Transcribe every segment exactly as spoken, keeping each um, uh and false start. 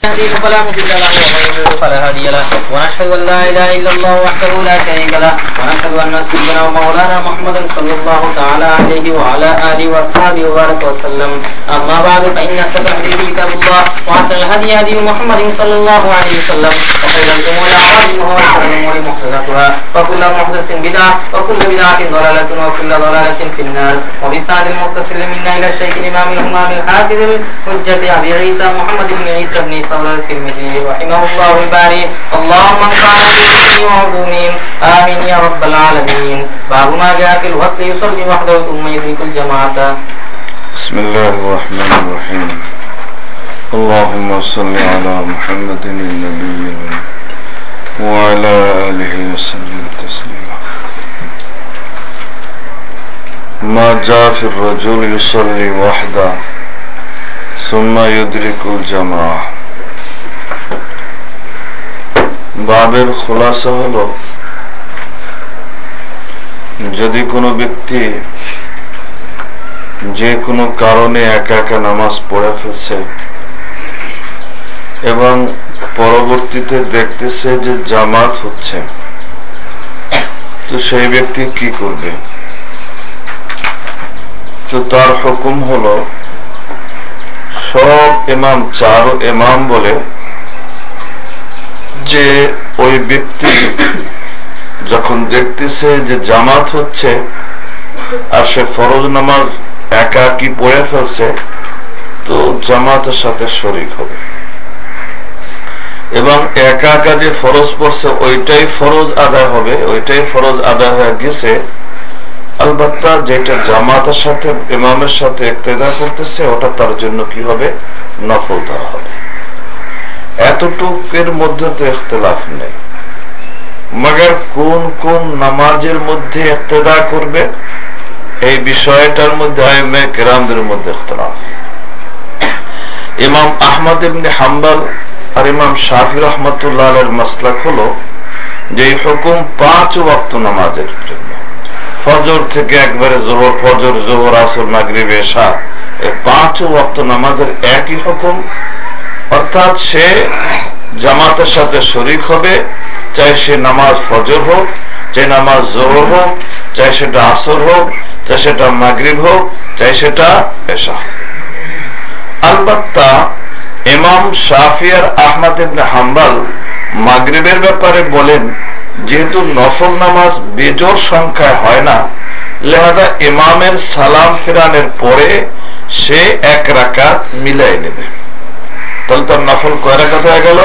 فلا مضل له ومن يضلل فلا هادي له ونشهد ان لا اله الا الله وحده لا شريك له ونشهد ان سيدنا ومولانا محمدا صلى الله تعالى عليه وعلى اله واصحابه وبارك وسلم. اما بعد فان اصدق الحديث كتاب الله واحسن الهدي هدي محمد صلى الله عليه وسلم وخير الامور محدثاتها وشر الامور محدثاتها وكل محدث بدعه وكل بدعه ضلاله وكل ضلاله في النار. وبسند المتصل منا الى الشيخ الامام الهمام الحافظ الحجه ابي عيسى محمد بن عيسى بن صبر الترمذي رحمه الله الباري. اللهم انفعنا به وعلومهم امين يا رب العالمين. باب ما جاء في الوصل يصلي وحده ثم يدرك الجماعه. بسم الله الرحمن الرحيم. اللهم صل على محمد النبي وعلى آله وسلم تسليما. ما جاء في الرجل يصلي وحده ثم يدرك الجماعة. বাবের খোলাসা হলো, যদি কোনো ব্যক্তি যে কোনো কারণে একা একা নামাজ পড়ে ফেলছে এবং পরবর্তীতে দেখতেছে যে জামাত হচ্ছে, তো সেই ব্যক্তি কি করবে? তো তার হুকুম হলো, সব ইমাম চার ইমাম বলে যে ওই ব্যক্তি যখন দেখতেছে যে জামাত হচ্ছে আর সে ফরজ নামাজ একাকি পড়ে ফেলছে, তো জামাতের সাথে শরীক হবে এবং একা একা যে ফরজ পড়ছে ওইটাই ফরজ আদায় হবে, ওইটাই ফরজ আদায় হয়ে গেছে। আলবাত্তা যেটা জামাতের সাথে ইমামের সাথে ইক্তেদা করতেছে ওটা তার জন্য কি হবে? নফল ধরা হবে। এতটুকের মধ্যে তো ইখতিলাফ নেই, মগর কোন কোন নামাজের মধ্যে ইক্তেদা করবে এই বিষয়টার মধ্যে আইম্মায়ে কেরামদের মধ্যে ইখতিলাফ। ইমাম আহমদ ইবনে হাম্বল আর ইমাম শাফি রাহমাতুল্লাহ আলাইহির মাসলাক হলো যে হুকুম পাঁচ ওয়াক্ত নামাজের জন্য, ফজর থেকে একবারে যোহর, ফজর, যোহর, আসর, মাগরিব, এশা, এই পাঁচ ওয়াক্ত নামাজের একই হুকুম। অর্থাৎ সে জামাতের সাথে শরীক হবে, চাই সে নামাজ ফজর হোক, চাই নামাজ যোহর হোক, চাই সেটা আসর হোক, চাই সেটা মাগরিব হোক, চাই সেটা এশা। আলবাত্তা ইমাম শাফি আর আহমদ ইবনে হাম্বল মাগরিবের ব্যাপারে বলেন, যেহেতু নফল নামাজ বেজোড় সংখ্যায় হয় না, লিহাজা ইমামের সালাম ফিরানের পরে সে এক রাকাত মিলাই নেবে, তাহলে তার নফল কয় রাকাত হয়ে গেল?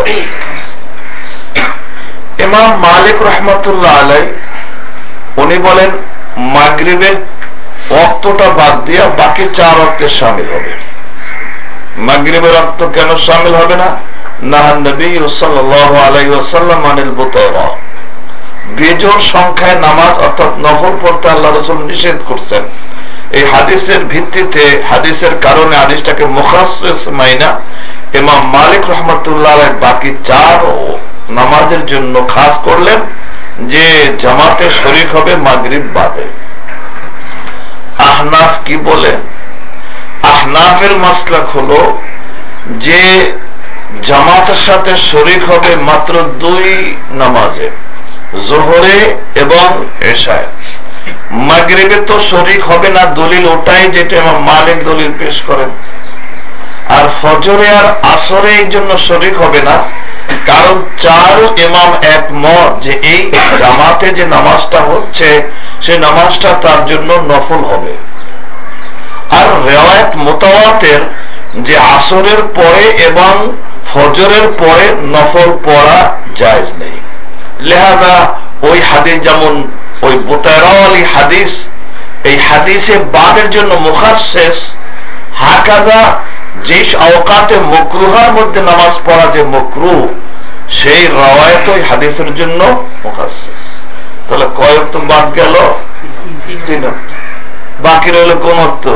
ইমাম মালিক রাহমাতুল্লাহ আলাইহি উনি বলেন মাগরিবের ওয়াক্তটা বাদ দিয়া বাকি চার ওয়াক্তে শামিল হবে। মাগরিবের ওয়াক্ত কেন শামিল হবে না? নাহান নবী সাল্লাল্লাহু আলাইহি ওয়াসাল্লাম আনিল বুতারা, বেজোড় সংখ্যায় নামাজ অর্থাৎ নফল পড়তে আল্লাহ রাসূল নিষেধ করছেন। এই হাদিসের ভিত্তিতে, হাদিসের কারণে হাদিসটাকে মুখাসসিস মাইনা ইমাম মালিক রাহমাতুল্লাহ আলাইহি বাকি চার নামাজের জন্য খাস করলেন যে জামাতে শরীক হবে মাগরিব বাদে। আহনাফ কি বলে? আহনাফের মাসলাক হলো যে জামাতের সাথে শরীক হবে মাত্র দুই নামাজে, যোহরে এবং এশায়। মাগরিবে তো শরীক হবে না, দলিল ওটাই যেটা ইমাম মালিক দলিল পেশ করেন। আর ফজরে আর আসরে এই জন্য শরীক হবে না, কারণ চার ইমাম একমত যে এই জামাতে যে নামাজটা হচ্ছে সেই নামাজটা তার জন্য নফল হবে। আর রিওয়ায়াত মুতাওয়াতির যে আসরের পরে এবং ফজরের পরে নফল পড়া জায়েজ নেই। লিহাজা ওই হাদিস, যেমন ওই বুতারাওয়ালি হাদিস, এই হাদিসে বাদের জন্য মুখাসসিস, হাকাজা যে আওকাতে মাকরুহার মধ্যে নামাজ পড়া যে মাকরুহ, সেই রিওয়ায়াত ওই হাদিসের জন্য মুখাসসিস। তাহলে কয় ওয়াক্ত বাদ গেল? তিন ওয়াক্ত। বাকি রইল কোন ওয়াক্ত?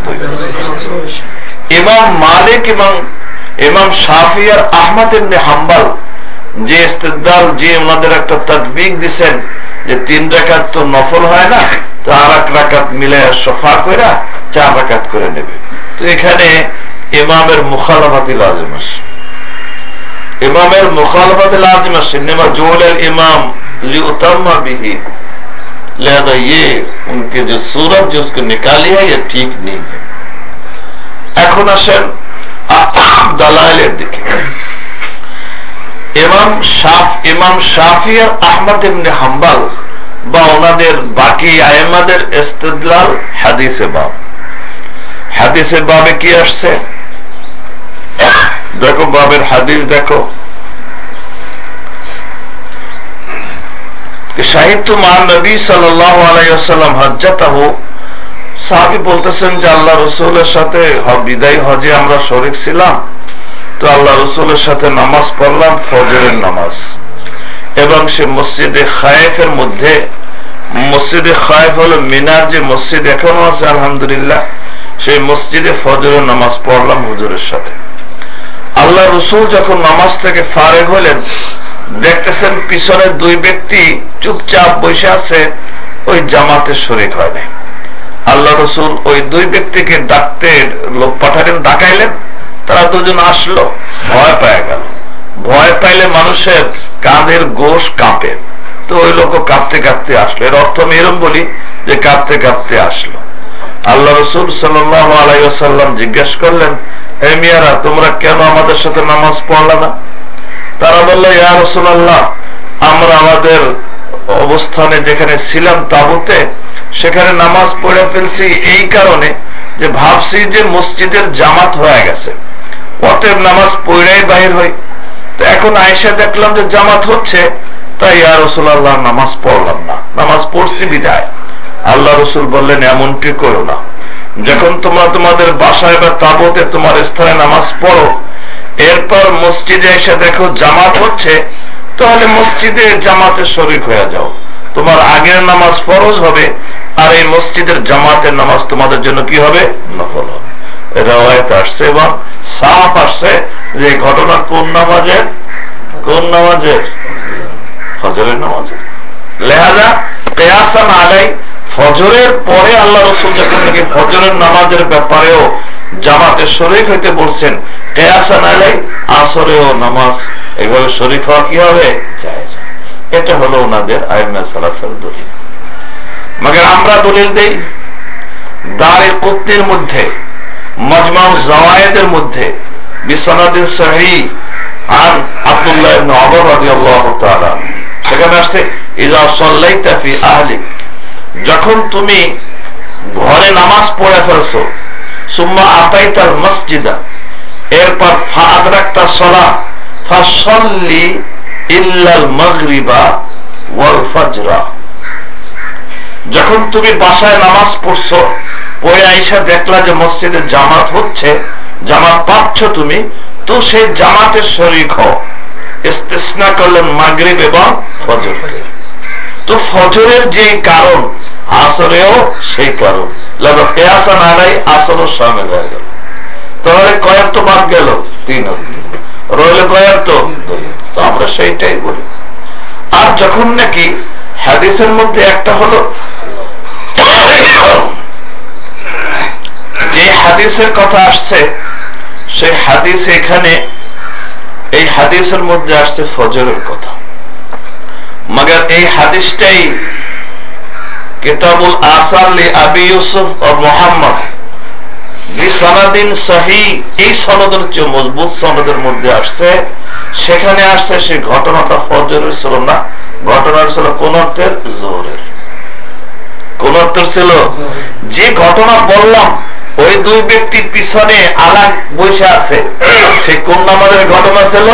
ইমাম মালিক এবং ইমাম শাফি আর আহমদ ইবনে হাম্বল যে ইস্তেদলাল, যে ওনাদের একটা তাদবিক দিছেন যে তিন রাকাত তো নফল হয় না, তো আর এক রাকাত মিলে শফা কইরা চার রাকাত করে নেবে। তো এখানে ইমামের মুখালাফাতি লাজিম আছে। इमामेर मुखालफत लाजिम सिनेमा जोल इमाम लिउतम्मा बिही, लिहाजा ये उनके जो सूरत जो उसको निकाली है ये ठीक नहीं है। এখন আসেন দালাইলের দিকে। ইমাম শাফ ইমাম শাফি আর আহমদ ইবনে হাম্বল বা ওনাদের বাকি আইম্মাদের ইস্তিদলাল হাদিসে বাব। হাদিসে বাবে কি আসছে দেখো, বাবের হাদিস দেখো। শাহিদতু মা নবী সাল্লাল্লাহু আলাইহি ওয়াসাল্লাম হজ্জাতাহু, সাহাবী বলতেছেন যে আল্লাহ রাসূলের সাথে বিদায় হজে আমরা শরীক ছিলাম, তো আল্লাহ রাসূলের সাথে নামাজ পড়লাম ফজরের নামাজ, এবং সে মসজিদে খায়েফের মধ্যে, মসজিদে খায়েফ হলো মিনার যে মসজিদ এখনো আছে আলহামদুলিল্লাহ, সেই মসজিদে ফজরের নামাজ পড়লাম হুজুরের সাথে। আল্লাহ রাসূল যখন নামাজ থেকে ফারেগ হলেন, দেখতেছেন পিছনে দুই ব্যক্তি চুপচাপ বসে আছে, ওই জামাতে শরীক হয় নাই। আল্লাহ রাসূল ওই দুই ব্যক্তিকে ডাকতে লোক পাঠালেন, ডাকাইলেন, তারা দুজন আসলো, ভয় পেয়ে গেল। ভয় পাইলে মানুষের কাঁধের গোশ কাঁপে, তো ওই লোক কাঁপতে কাঁপতে আসলো। এর অর্থ আমি এরকম বলি যে কাঁপতে কাঁপতে আসলো। আল্লাহ রাসূল সাল্লাল্লাহু আলাইহি ওয়াসাল্লাম জিজ্ঞেস করলেন, হে মিয়ারা, তোমরা কেন আমাদের সাথে নামাজ পড়লা না? তারা বলল, ইয়া রাসূলুল্লাহ, আমরা আমাদের অবস্থানে যেখানে ছিলাম তাবুতে, সেখানে নামাজ পড়ে ফেলছি এই কারণে যে ভাবছি যে মসজিদের জামাত হয়ে গেছে, অতএব নামাজ পড়েই বাহির হই। তো এখন আয়েশা দেখলাম যে জামাত হচ্ছে, তাই ইয়া রাসূলুল্লাহ নামাজ পড়লাম না, নামাজ পড়ছি বিদায়। আল্লাহ রাসূল বললেন, এমনটি করো না। যখন তোমরা তোমাদের বাসায় বা তাবুতে তোমার স্থানে নামাজ পড়ো, এরপর মসজিদে এসে দেখো জামাত হচ্ছে, তাহলে মসজিদে জামাতে শরীক হয়ে যাও। তোমার আগের নামাজ ফরজ হবে, আর এই মসজিদের জামাতের নামাজ তোমাদের জন্য কি হবে? নফল হবে। রওয়ায়াত আসছে এবং সাফ আসছে যে ঘটনা কোন নামাজের? কোন নামাজের? ফজরের নামাজের। লিহাজা কিয়াসান আলাই, ফজরের পরে আল্লাহ রাসূল যখন নাকি ফজরের নামাজের ব্যাপারেও জামাতে শরীক হইতে বলছেন, কিয়াসান আলাই আসরেও নামাজ এইভাবে শরীক হওয়া কি হবে? জায়েজ। এটা হলো ওনাদের আইম্মা সালাসাল দলিল। মগর আমরা দলিল দেই দারে কুতনির মধ্যে, মাজমাউ যাওয়ায়েদের মধ্যে বিসনাদিন সহিহ আন আব্দুল্লাহ ইবনে ওমর রাদিয়াল্লাহু তাআলা, সেখানে আসছে, ইযা সাল্লাইতা ফি আহলিক, যখন তুমি ঘরে নামাজ পড়ে ফেলছো, সুম্মা আতাইতাল মসজিদা, এরপর ফাআদরাকতা সালাহ ফাসাল্লি ইল্লাল মাগরিবা ওয়াল ফাজরা, যখন তুমি বাসায় নামাজ পড়ছো, পড়ে আইসা দেখলা যে মসজিদে জামাত হচ্ছে, জামাত পাচ্ছ তুমি, তো সেই জামাতের শরীক হও। ইস্তিসনা করলেন মাগরিব এবং ফজর। তো ফজরের যে কারণ, আসরেও সেই কারণ, লাগা কিয়াসান আলাই আসরও শামিল হয়ে গেল। তাহলে কয়েক তো বাদ গেল, তিন রইল কয়েক তো। তো আমরা সেইটাই বলি। আর যখন নাকি হাদিসের মধ্যে একটা হলো যে হাদিসের কথা আসছে, সেই হাদিস এখানে এই হাদিসের মধ্যে আসছে ফজরের কথা, মগর এই হাদিসটাই কিতাবুল আসার লি আবি ইউসুফ ও মুহাম্মদ বিসনাদিন সহিহ, এই সনদের চেয়ে মজবুত সনদের মধ্যে আসছে। সেখানে আসছে সেই ঘটনাটা ফজরের ছিল না, ঘটনাটা ছিল কোন অর্থের? জোহরের। কোন অর্থের ছিল? যে ঘটনা বললাম, ওই দুই ব্যক্তি পিছনে আলাগ বসে আছে, সে কোন নামাজের ঘটনা ছিল?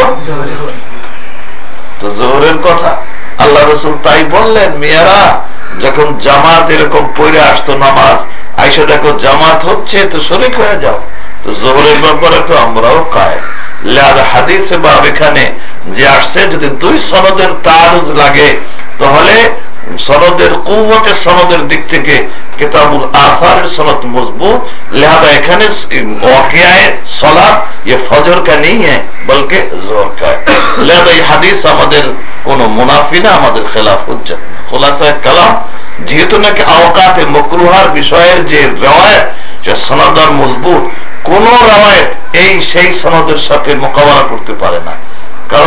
তো জোহরের কথা। আল্লাহ রাসূল তাই বললেন, মেয়েরা যখন জামাত এরকম পড়ে আসতো নামাজ, আইসা দেখো জামাত হচ্ছে, তো শরীক হয়ে যাও। তো জোহরের ব্যাপারে তো আমরাও কায়েম। লিহাজা হাদিসে বা এখানে যে আসছে, যদি দুই সনদের তারুজ লাগে, তাহলে সনদের কুওয়াতের সনদের দিক থেকে কিতাবুল আসারের সনদ মজবুত। लिहाजा এখানে ওয়াকিয়ায়ে সালাত ये ফজর का नहीं है बल्कि जोहर का है। लिहाजा এই হাদিস আমাদের কোনো মুনাফি না, আমাদের খেলাফ হুজ্জত না। খুলাসায়ে কালাম, যেহেতু নাকি আওকাতে মাকরুহার বিষয়ের যে riwayat, যে সনদ মজবুত, কোন riwayat এই সেই সনদের সাথে মোকাবেলা করতে পারে না।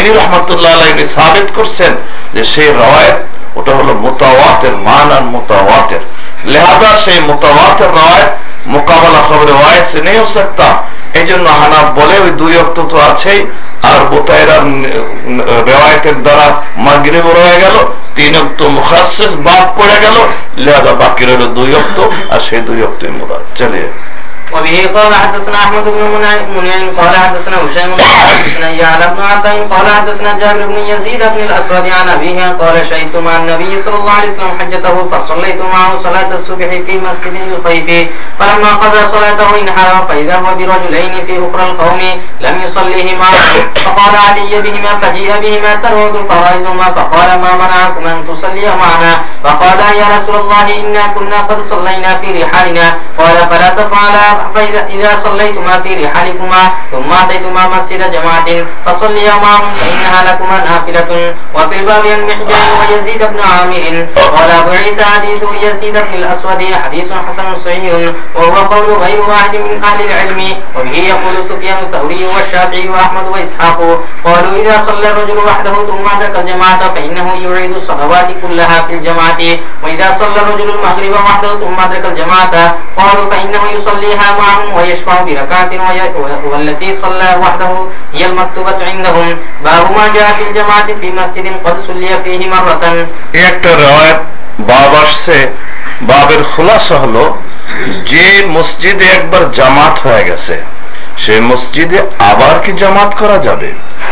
জুরাইনি রহমাতুল্লাহ আলাইহি সাবিত করছেন যে সেই রাওয়ায়াত ওটা হলো মুতাওয়াতির, মানান মুতাওয়াতির, লিহাজা সেই মুতাওয়াতির রাওয়ায়াত মুকাবালা খবর রাওয়ায়াত সে नहीं हो सकता। এই জন্য হানাফ বলে ওই দুই ওয়াক্ত তো আছেই, আর বুতায়রার রিওয়ায়াতের দ্বারা মাগরিব রয়ে গেল, তিন ওয়াক্ত মুখাসসিস বাদ পড়ে গেল, লিহাজা বাকি রইল দুই ওয়াক্ত, আর সেই দুই ওয়াক্তই মুরাদ। চলিয়ে وبه قال حدثنا احمد بن منيع قال حدثنا هشام بن حدثنا يعلى بن عطاء قال حدثنا جابر بن يزيد بن الاسود عن ابيه قال شهدت مع النبي صلى الله عليه وسلم حجته فصليت معه صلاه الصبح في مسجد الخيف فلما قضى صلاته انحرف فاذا هو برجلين في اخرى القوم لم يصليه معه فقال علي بهما فجيء بهما ترود فرائزهما فقال ما منعكم ان تصلي معنا فقال يا رسول الله انا كنا قد صلينا في رحالنا قال فلا تفعلا فإذا إذا صليتما في رحالكما ثم أتيتما مسجد جماعة فصليا معهم فإنها لكما نافلة. وفي الباب عن محجان ويزيد بن عامر قال أبو عيسى حديث يزيد بن الأسود حديث حسن صحيح وهو قول غير واحد من أهل العلم. وبه يقول سفيان الثوري والشافعي وأحمد وإسحاق قالوا إذا صلى الرجل وحده ثم أدرك الجماعة فإنه يعيد الصلوات كلها في الجماعة. وإذا صلى الرجل المغرب وحده ثم أدرك الجماعة قالوا فإنه يصليها معهم ويشفع بركعة والتي صلى وحده هي المكتوبة عندهم. باب ما جاء في الجماعة في مسجد قد صلي فيه مرة. একটা রাওয়ায়াত বাব আসছে, বাবের খুলাসা হলো যে মসজিদে একবার জামাত হয়ে গেছে সেই মসজিদে আবার কি জামাত করা যাবে,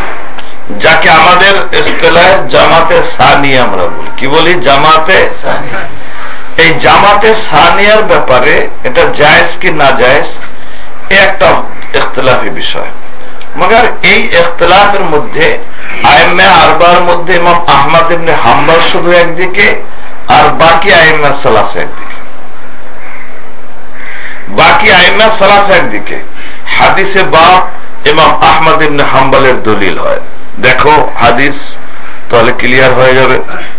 যাকে আমাদের ইসতিলাহে জামাতে সানিয়া আমরা বলি। কি বলি? জামাতে সানিয়া। এই জামাতে সানিয়ার ব্যাপারে এটা জায়েজ কি না জায়েজ একটা ইখতিলাফি বিষয়। মগর এই ইখতিলাফের মধ্যে আইম্মে আরবার মধ্যে ইমাম আহমদ ইবনে হাম্বল শুধু একদিকে, আর বাকি আইম্মে সালাসা একদিকে। বাকি আইম্মে সালাসা একদিকে। হাদিসে বাব ইমাম আহমদ ইবনে হাম্বলের দলিল হয়। দেখো হাদিস, তাহলে ক্লিয়ার হয়ে যাবে।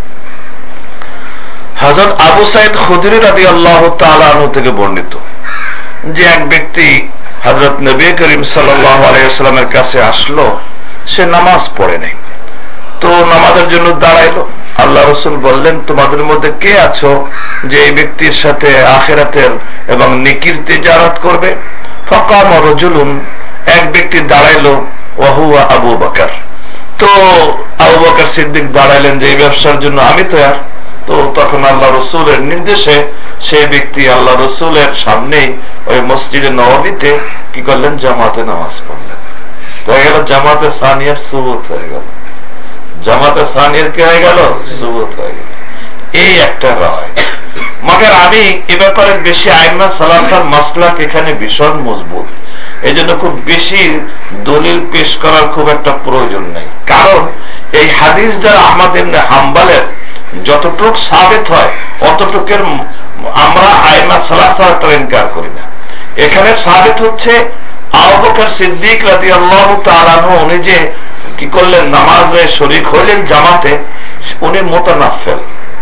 হযরত আবু সাঈদ খুদরি রাদিয়াল্লাহু তাআলা আনহু থেকে বর্ণিত যে এক ব্যক্তি হযরত নবী করিম সাল্লাল্লাহু আলাইহি ওয়াসাল্লামের কাছে আসলো, সে নামাজ পড়ে নাই, তো নামাজের জন্য দাঁড়াইলো। আল্লাহ রাসূল বললেন, তোমাদের মধ্যে কে আছো যে এই ব্যক্তির সাথে আখিরাতের এবং নেকির তিজারত করবে? ফাকাম রাজুলুন, এক ব্যক্তি দাঁড়াইলো, ওয়া হুয়া আবু বকর। তো আবু বকর সিদ্দিক দাঁড়াইলেন যে এই ব্যবসার জন্য আমি তৈয়ার। তো তখন আল্লাহ রসুলের নির্দেশে সেই ব্যক্তি আল্লাহ রসুলের সামনেই ওই মসজিদে নববীতে কি করলেন? জামাতে নামাজ পড়লেন। তো হয়ে গেল জামাতে সানিয়ার সুবুত হয়ে গেল। জামাতে সানিয়ার কি হয়ে গেল? সুবুত হয়ে গেল। এই একটা রায়। মগর আমি এ ব্যাপারে বেশি আইম্মা সালাসার মাসলাক এখানে ভীষণ মজবুত, এই জন্য খুব বেশি দলিল পেশ করার খুব একটা প্রয়োজন নেই। কারণ এই হাদিস দ্বারা আহমদ ইবনে হাম্বলের যতটুক সাবিত হয় অতটুকের আমরা আইম্মা সালাসাটা ইনকার করি না। এখানে সাবিত হচ্ছে আবু বকর সিদ্দিক রাদিয়াল্লাহু তাআলা আনহু উনি যে কি করলেন? নামাজে শরীক হইলেন জামাতে, উনি মুতানাফিল।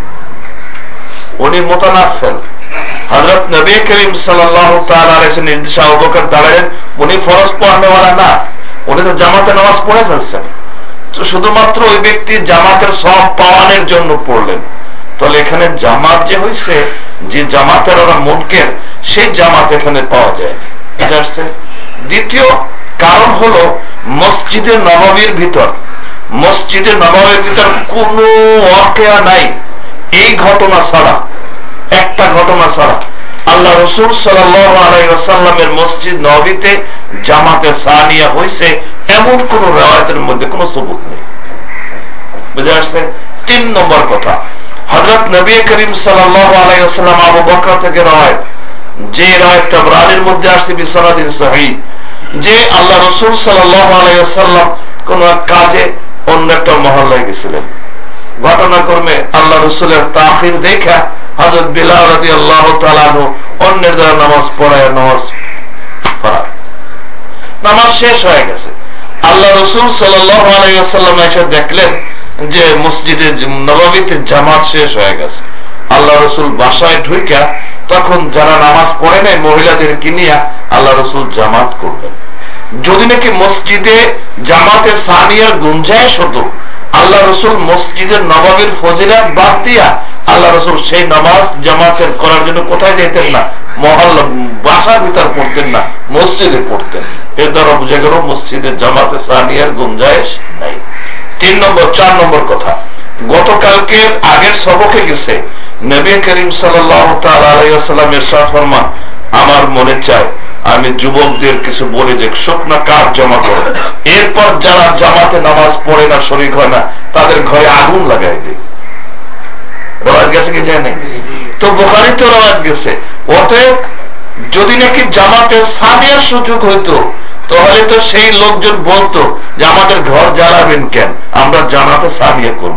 উনি মুতানাফিল। হযরত নবী করিম সাল্লাল্লাহু তাআলা আলাইহি নির্দেশে আবু বকর দাঁড়ালেন, উনি ফরজ পড়নেওয়ালা না, উনি তো জামাতে নামাজ পড়ে ফেলছেন। তো শুধুমাত্র ওই ব্যক্তি জামাতের সওয়াব পাওয়ানোর জন্য পড়লেন। তাহলে এখানে জামাত যে হইছে, যে জামাতের ওরা মুনকির, সেই জামাত এখানে পাওয়া যায়। এটা হচ্ছে দ্বিতীয় কারণ হলো মসজিদে নববীর ভিতর মসজিদে নববীর ভিতর কোনো ওয়াকিয়া নাই এই ঘটনা ছাড়া, একটা ঘটনা ছাড়া আল্লাহ রাসূল সাল্লাল্লাহু আলাইহি ওয়াসাল্লামের মসজিদ নববীতে জামাতে সানিয়া হইছে এমন কোন রিওয়ায়াতের মধ্যে কোনো সবুত নেই। বুঝা আসছে? তিন নম্বর কথা, হযরত নবী করিম সাল্লাল্লাহু আলাইহি ওয়াসাল্লাম আবু বকর থেকে রিওয়ায়াত, যে রিওয়ায়াত তাবরানির মধ্যে আসছে বিসনাদিন সহিহ, যে আল্লাহ রাসূল সাল্লাল্লাহু আলাইহি ওয়াসাল্লাম কোন কাজে অন্য একটা মহল্লায় গেছিলেন। ঘটনাক্রমে আল্লাহ রাসূলের তাখির দেখা হযরত বিলাল রাদিয়াল্লাহু তাআলা আনহু অন্যের দ্বারা নামাজ পড়ায় নামাজ পড়া নামাজ শেষ হয়ে গেছে। আল্লাহ রাসূল সাল্লাল্লাহু আলাইহি ওয়াসাল্লাম এসে দেখলেন যে মসজিদে নববীতে জামাত শেষ হয়ে গেছে। আল্লাহ রাসূল বাসায় ঢুইকা তখন যারা নামাজ পড়ে নাই মহিলাদের কিনিয়া আল্লাহ রাসূল জামাত করলেন। যদি নাকি মসজিদে জামাতে সানিয়ার গুঞ্জাইশ হতো, আল্লাহ রসুল মসজিদের নবাবের ফজিলাত বাদ দিয়া আল্লাহ রসুল সেই নামাজ জামাতের করার জন্য কোথায় যেতেন না? মহল্লা বাসার ভিতর পড়তেন না, মসজিদে পড়তেন। এর দ্বারা বুঝা গেল মসজিদে জামাতে সানিয়ার গুঞ্জাইশ নাই। তিন নম্বর চার নম্বর কথা, গতকালকে আগের সবকে গেছে নবী করিম সাল্লাল্লাহু তাআলা আলাইহি ওয়াসাল্লাম ইরশাদ ফরমান, আমার মনে চায় আমি যুবকদের কিছু বলে যে শুকনা কাঠ জমা করে, এরপর যারা জামাতে নামাজ পড়ে না, শরীক হয় না, তাদের ঘরে আগুন লাগাই দেয়। রওয়ায়াত গেছে কি জানে? তো বুখারীতে রওয়ায়াত গেছে। অতএব যদি নাকি জামাতে সানিয়ার সুযোগ হইতো, তাহলে তো সেই লোকজন বলতো যে আমাদের ঘর জ্বালাবেন কেন, আমরা জামাতে সানিয়া করব।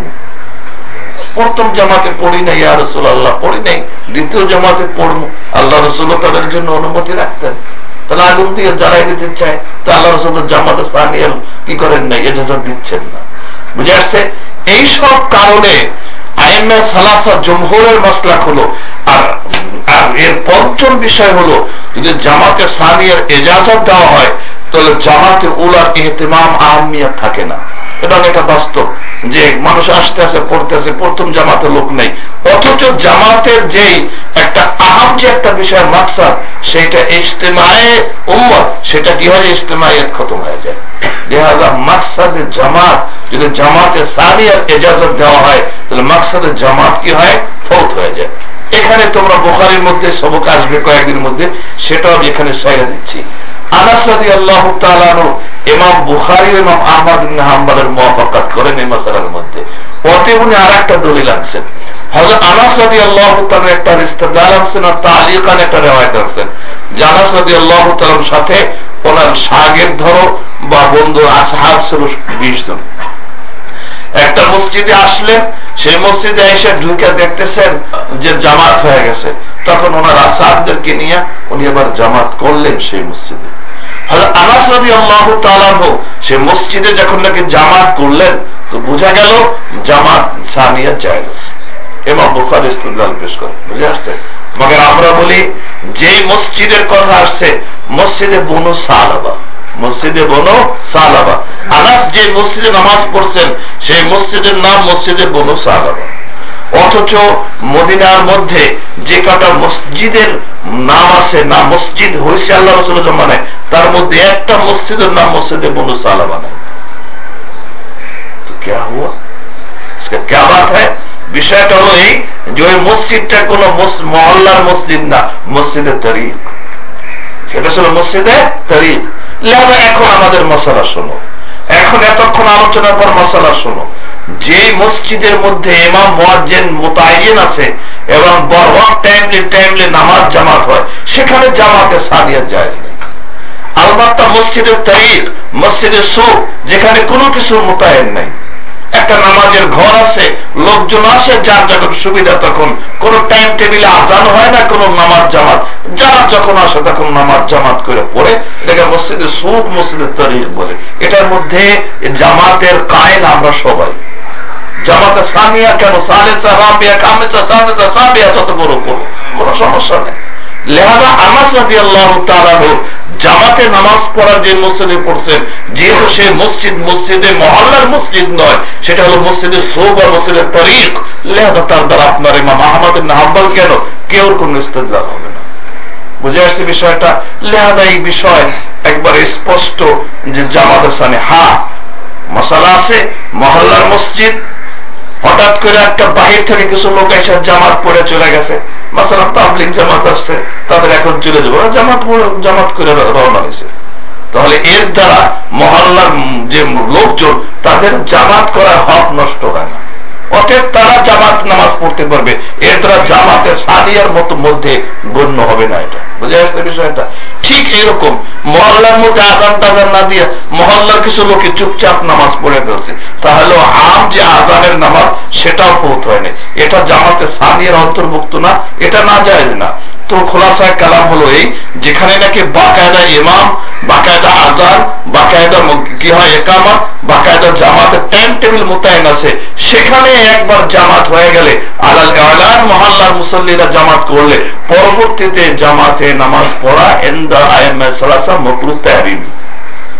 প্রথম জামাতে পড়ি নাই ইয়া রাসূলুল্লাহ, পড়ি নাই, দ্বিতীয় জামাতে পড়বো, আল্লাহ রাসূল তাদের জন্য অনুমতি রাখতেন। তাহলে আগুন দিয়ে জ্বালাই দিতে চায়, তা আল্লাহ রাসূল জামাতে সানিয়া কি করেন না, ইজাজত দিচ্ছেন না। বুঝে আসছে? এই সব কারণে আইম্মা সালাসা জমহুরের মাসলাক হলো। আর আর এর পঞ্চম বিষয় হলো, যদি জামাতে সানিয়ার ইজাজত দেওয়া হয় তাহলে জামাতে উলার ইহতিমাম আহমিয়ত থাকে না। এবং এটা বাস্তব যে মানুষ আসতে আসে পড়তেছে, প্রথম জামাতে লোক নেই, অথচ জামাতের যেই একটা আহম যে একটা বিষয় মাকসাদ, সেটা ইজতিমায়ে উম্মত, সেটা কি হয়, ইজতিমাইয়াত খতম হয়ে যায়। লিহাযা মাকসাদে জামাত, যদি জামাতে সানিয়ার ইজাজত দেওয়া হয় তাহলে মাকসাদে জামাত কি হয়, ফৌত হয়ে যায়। এখানে তোমরা বুখারীর মধ্যে সবক আসবে কয়েকদিন মধ্যে, সেটাও আমি এখানে সাইরা দিচ্ছি। আনাস রাদিয়াল্লাহু তাআলা আনহু ইমাম বুখারী ও ইমাম আহমদ ইবনে হাম্বলের মুওয়াফাকাত করেন এই মাসআলার মধ্যে। ওতে উনি আরেকটা দলিল আনছেন। হযরত আনাস রাদিয়াল্লাহু তাআলা একটা ইস্তেদলাল আনছেন আর তালিকান একটা riwayat আনছেন। আনাস রাদিয়াল্লাহু তাআলার সাথে ওনার শাগিরদ ধরো বা বন্ধু আসহাব ছিল বিশ জন। একটা মসজিদে আসলেন, সেই মসজিদে এসে ঢুকে দেখতেছেন যে জামাত হয়ে গেছে, তখন ওনার আসহাবদেরকে নিয়ে উনি আবার জামাত করলেন সেই মসজিদে। হযরত আনাস রাদিয়াল্লাহু তাআলা সেই মসজিদে যখন নাকি জামাত করলেন, তো বোঝা গেল জামাত সানিয়া জায়েজ আছে। ইমাম বুখারী ইস্তেদলাল পেশ করেন। বুঝে আসছে? মगर আমরা বলি যে মসজিদের কথা আসছে মসজিদে বনু সালাবা, মসজিদে বনু সালাবা, আনাস যে মসজিদে নামাজ পড়ছেন সেই মসজিদের নাম মসজিদে বনু সালাবা। অথচ মদিনার মধ্যে যে কটা মসজিদের নাম আছে, না মসজিদ হয়েছে আল্লাহ রাসূলের জামানায়, তার মধ্যে একটা মসজিদের নাম মসজিদে বনু সালাবা নাই। তো क्या हुआ, इसका क्या बात है? বিষয়টা হলো এই যে ওই মসজিদটা কোন মহল্লার মসজিদ না, মসজিদে তরিক, সেটা ছিল মসজিদে তরিক। লিহাযা এখন আমাদের মাসালা শোনো, এখন এতক্ষণ আলোচনার পর মাসালা শোনো। যে মসজিদের মধ্যে ইমাম মুয়াজ্জিন মুতায়্যিন আছে এবং বরওয়াক টাইমলি টাইমলি নামাজ জামাত হয়, সেখানে জামাতে সানিয়া জায়েজ নেই। আলবাত্তা মসজিদে তরিক, মসজিদে সুক, যেখানে কোনো কিছু মুতায়্যিন নাই, একটা নামাজের ঘর আছে, লোকজন আসে যার যখন সুবিধা, তখন কোন টাইম টেবিলে আজান হয় না, কোন নামাজ জামাত, যারা যখন আসে তখন নামাজ জামাত করে পড়ে, এটাকে মসজিদে সুক মসজিদে তরিক বলে। এটার মধ্যে জামাতের কায়েল আমরা সবাই। জামাতে সানিয়া কেন, সালেসা রাবিয়া কামিসা সাদিসা সাবিয়া যত বড় করো, কোনো সমস্যা নেই। লিহাযা আনাস রাদিয়াল্লাহু তাআলা জামাতে নামাজ পড়ার যে মসজিদে পড়ছেন, যেহেতু সেই মসজিদ মসজিদে মহল্লার মসজিদ নয়, সেটা হলো মসজিদে সুক বা মসজিদে তরিক, লিহাযা তার দ্বারা আপনার ইমাম আহমদ ইবনে হাম্বল কেন কেউ কোনো ইস্তেদলাল হবে না। বুঝে আসছে বিষয়টা? লিহাযা এই বিষয় একবারে স্পষ্ট যে জামাতে সানি, হ্যাঁ মাসালা আছে, মহল্লার মসজিদ হঠাৎ করে একটা বাহির থেকে কিছু লোক এসে জামাত পড়ে চলে গেছে, মাসালাম তাবলীগ জামাত আসছে, তাদের এখন চলে যাবো, জামাত জামাত করে রওনা হয়েছে, তাহলে এর দ্বারা মহল্লার যে লোকজন তাদের জামাত করার হক নষ্ট হয় না। অতএব তারা জামাত নামাজ পড়তে পারবে, এর দ্বারা জামাতে সানিয়ার মতো মধ্যে গণ্য হবে না। এটা বুঝে আসছে বিষয়টা? ঠিক এরকম মহল্লার মধ্যে আজান টাজান না দিয়ে মহল্লার কিছু লোকে চুপচাপ নামাজ পড়ে ফেলছে, তাহলে আম যে আজানের নামাজ সেটাও ফৌত হয়নি, এটা জামাতে সানিয়ার অন্তর্ভুক্ত না, এটা না জায়েজ না। তো খোলাসায় কালাম হলো এই, যেখানে নাকি বাকায়দা ইমাম, বাকায়দা আজান, বাকায়দা কি হয় ইকামত, বাকায়দা জামাতের টাইম টেবিল মোতায়েন আছে, সেখানে একবার জামাত হয়ে গেলে আলাল ইলান মহল্লার মুসল্লিরা জামাত করলে পরবর্তীতে জামাতে নামাজ পড়া ইনদা আইম্মা সালাসা মাকরুহ তাহরিম।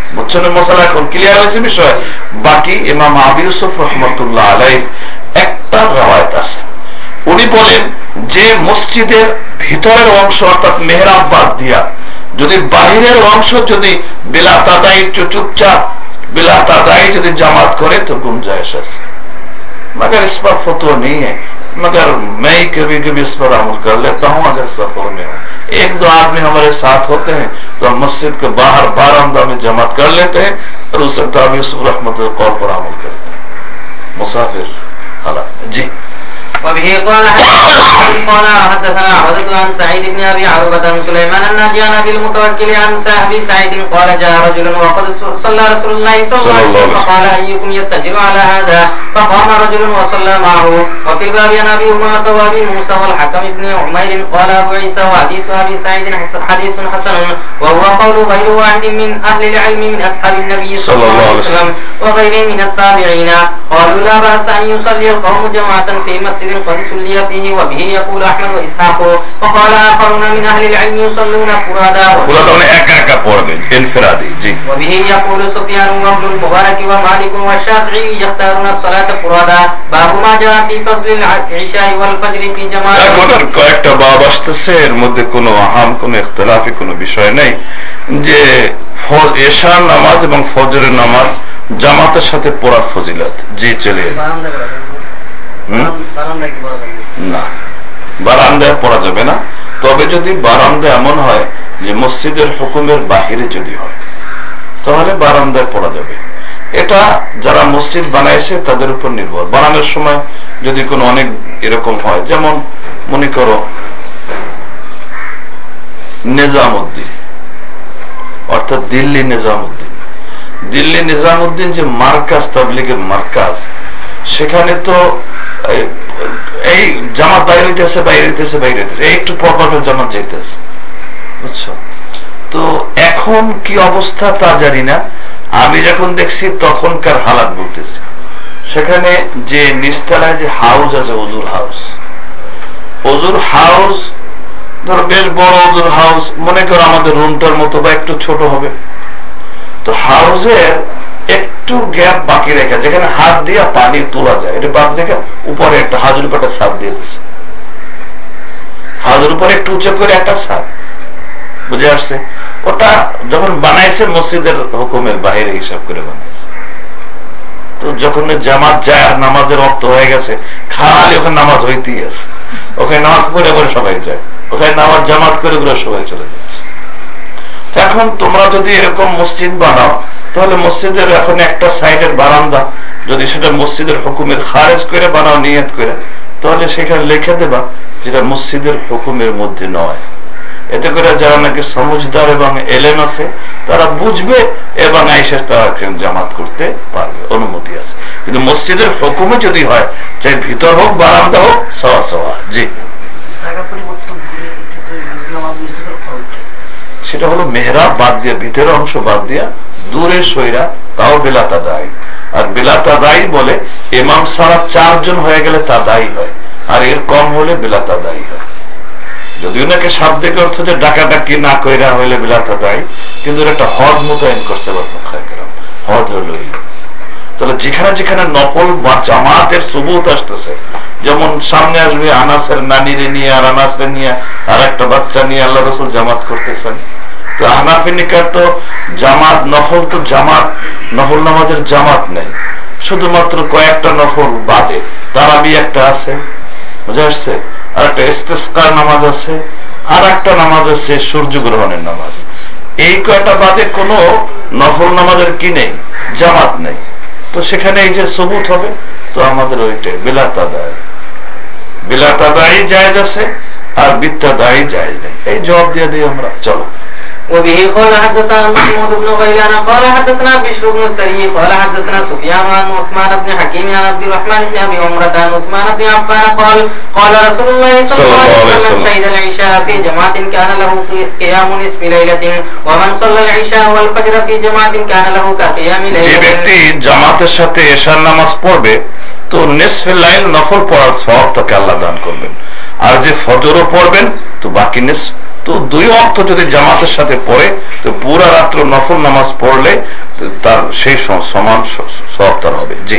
বুঝছেন মশলা এখন ক্লিয়ার হয়েছে বিষয়। বাকি ইমাম আবু ইউসুফ রহমতুল্লাহ আলাইহি একটা রওয়ায়াত আছে, উনি বলেন যে মসজিদের ভিতরের অংশ অর্থাৎ মেহরাব বাদ দিয়া যদি বাহিরের অংশ যদি বিলা তাদাই চুপচাপ बिला तादाई यदि जमात करे तो गुंजाइश है, मगर इस पर फतवा नहीं है। मगर मैं कभी कभी इस पर अमल कर लेता हूँ अगर सफर में हूँ। एक दो आदमी हमारे साथ होते हैं तो हम मस्जिद के बाहर बारामदा में जमात कर लेते हैं और उस ताबी रहमतुल्लाह कौल पर अमल करते हैं मुसाफिर हालात में। जी وبه قال قال حدثنا عبدة عن سعيد بن ابي عروبة عن سليمان الناجي عن ابي المتوكل عن ابي سعيد قال جاء رجل وقد صلى رسول الله صلى الله عليه وسلم فقال ايكم يتجر على هذا فقام رجل وصلى معه. وفي الباب عن ابي امامة وابي موسى والحكم بن عمير قال ابو عيسى وحديث ابي سعيد حديث حسن وهو قول غير واحد من اهل العلم من اصحاب النبي صلى الله عليه وسلم وغيره من التابعين قالوا لا باس ان يصلي القوم جماعة في مسجد قد صلي فيه. وبه يقول احمد واسحاق وقال اخرون من اهل العلم يصلون فرادا انفرادي. وبه يقول سفيان وابن المبارك ومالك والشافعي يختارون الصلاة فرادا. باب ما جاء في فضل العشاء والفجر في جماعة. এখন কয়েকটা বাব আসতেছে, এর মধ্যে কোনো আহাম কোনো ইখতিলাফি কোনো বিষয় নেই যে এশার নামাজ এবং ফজরের নামাজ জামাতের সাথে পড়ার ফজিলত। জি চলে না, বারান্দায় পড়া যাবে না, তবে যদি বারান্দা এমন হয় যে মসজিদের হুকুমের বাহিরে যদি হয় তাহলে বারান্দায় পড়া যাবে। এটা যারা মসজিদ বানাইছে তাদের উপর নির্ভর। বানানোর সময় যদি কোনো অনেক এরকম হয়, যেমন মনে করো নিজামউদ্দিন অর্থাৎ দিল্লি নিজামউদ্দিন, দিল্লি নিজামউদ্দিন যে মার্কাজ তাবলীগের মার্কাজ, সেখানে তো এই জামাত বাইরে হইতেছে বাইরে হইতেছে বাইরে হইতেছে একটু পর পর জামাত যাইতেছে, বুঝছো? তো এখন কি অবস্থা তা জানি না, আমি যখন দেখছি তখনকার হালাত বলতেছি। সেখানে যে নিচতলায় যে হাউস আছে ওজুর হাউস, ওজুর হাউস ধরো বেশ বড় ওজুর হাউস, মনে করো আমাদের রুমটার মতো বা একটু ছোট হবে, তো হাউসের একটু গ্যাপ বাকি রেখে যেখানে হাত দিয়ে পানি তোলা যায় এটা বাদ রেখে উপরে একটা হাজুর উপরে একটা ছাদ দিয়ে দিচ্ছে, হাজুর উপরে একটু উঁচু করে একটা ছাদ, বুঝে আসছে? ওটা যখন বানাইছে মসজিদের হুকুমের বাইরে হিসাব করে বানাইছে। তো যখন জামাত যায় আর নামাজের অর্থ হয়ে গেছে, খালি ওখানে নামাজ হইতেই আছে, ওখানে নামাজ পড়ে পড়ে সবাই যায়, ওখানে নামাজ জামাত করে করে সবাই চলে যাচ্ছে। এখন তোমরা যদি এরকম মসজিদ বানাও তাহলে মসজিদের এখন একটা সাইডের বারান্দা যদি সেটা মসজিদের হুকুমের খারেজ করে বানাও নিয়ত করে, তাহলে সেখানে লিখে দেবা যেটা মসজিদের হুকুমের মধ্যে নয়। এতে করে যারা নাকি সমঝদার এবং এলেম আছে তারা বুঝবে এবং আইসা তারা জামাত করতে পারবে, অনুমতি আছে। কিন্তু মসজিদের হুকুমে যদি হয়, চাই ভিতর হোক বারান্দা হোক, সওয়া সওয়া। জি, সেটা হলো মেহরাব বাদ দিয়ে ভিতরের অংশ বাদ দিয়া দূরে সইরা, তাও বিলা তাদাই। আর বিলা তাদাই বলে ইমাম সারা চারজন হয়ে গেলে তাদাই হয়, আর এর কম হলে বিলা তাদাই হয়। যদিও নাকি শাব্দিক অর্থ যে ডাকাডাকি না কইরা হইলে বিলা তাদাই, কিন্তু একটা হদ মোতায়েন করছে হদ হইল। তাহলে যেখানে যেখানে নকল বা জামাতের সুবুত আসতেছে, যেমন সামনে আসবে আনাসের নানিরে নিয়ে আর আনাসের নিয়ে আর একটা বাচ্চা নিয়ে আল্লাহ রাসূল জামাত করতেছেন, তো হানাফি নিকার তো জামাত নফল, তো জামাত নফল নামাজের জামাত নেই, শুধুমাত্র কয়েকটা নফল বাদে তারাবি একটা আছে, বুঝে আসছে? আর একটা ইস্তিসকা নামাজ আছে, আর একটা নামাজ আছে সূর্য গ্রহণের নামাজ। এই কয়টা বাদে কোনো নফল নামাজের কি নেই, জামাত নেই। তো সেখানে এই যে সবুত হবে, তো আমাদের ওইটাই বিলা তাদাই, বিলা তাদাই জায়েজ আছে আর বিত্তাদাই জায়েজ নেই। এই জবাব দিয়ে দিই আমরা। চলো। وبه قال حدثنا محمود بن غيلان قال حدثنا بشر بن السري قال حدثنا سفيان عن عثمان بن حكيم عن عبد الرحمن بن ابي عمرة عن عثمان بن عفان قال قال رسول الله صلى الله عليه وسلم شهد العشاء في جماعة كان له قيام نصف ليلة ومن صلى العشاء والفجر في جماعة كان له كقيام ليلة। যে ব্যক্তি জামাতের সাথে এশার নামাজ পড়বে তো নিসফে লাইল নফল পড়ার সওয়াব তাকে আল্লাহ দান করবেন, আর যে ফজরও পড়বেন তো বাকি নিস, তো দুই ওয়াক্ত যদি জামাতের সাথে পড়ে তো পুরা রাত্র নফল নামাজ পড়লে তার সেই সমান সওয়াব তার হবে। জি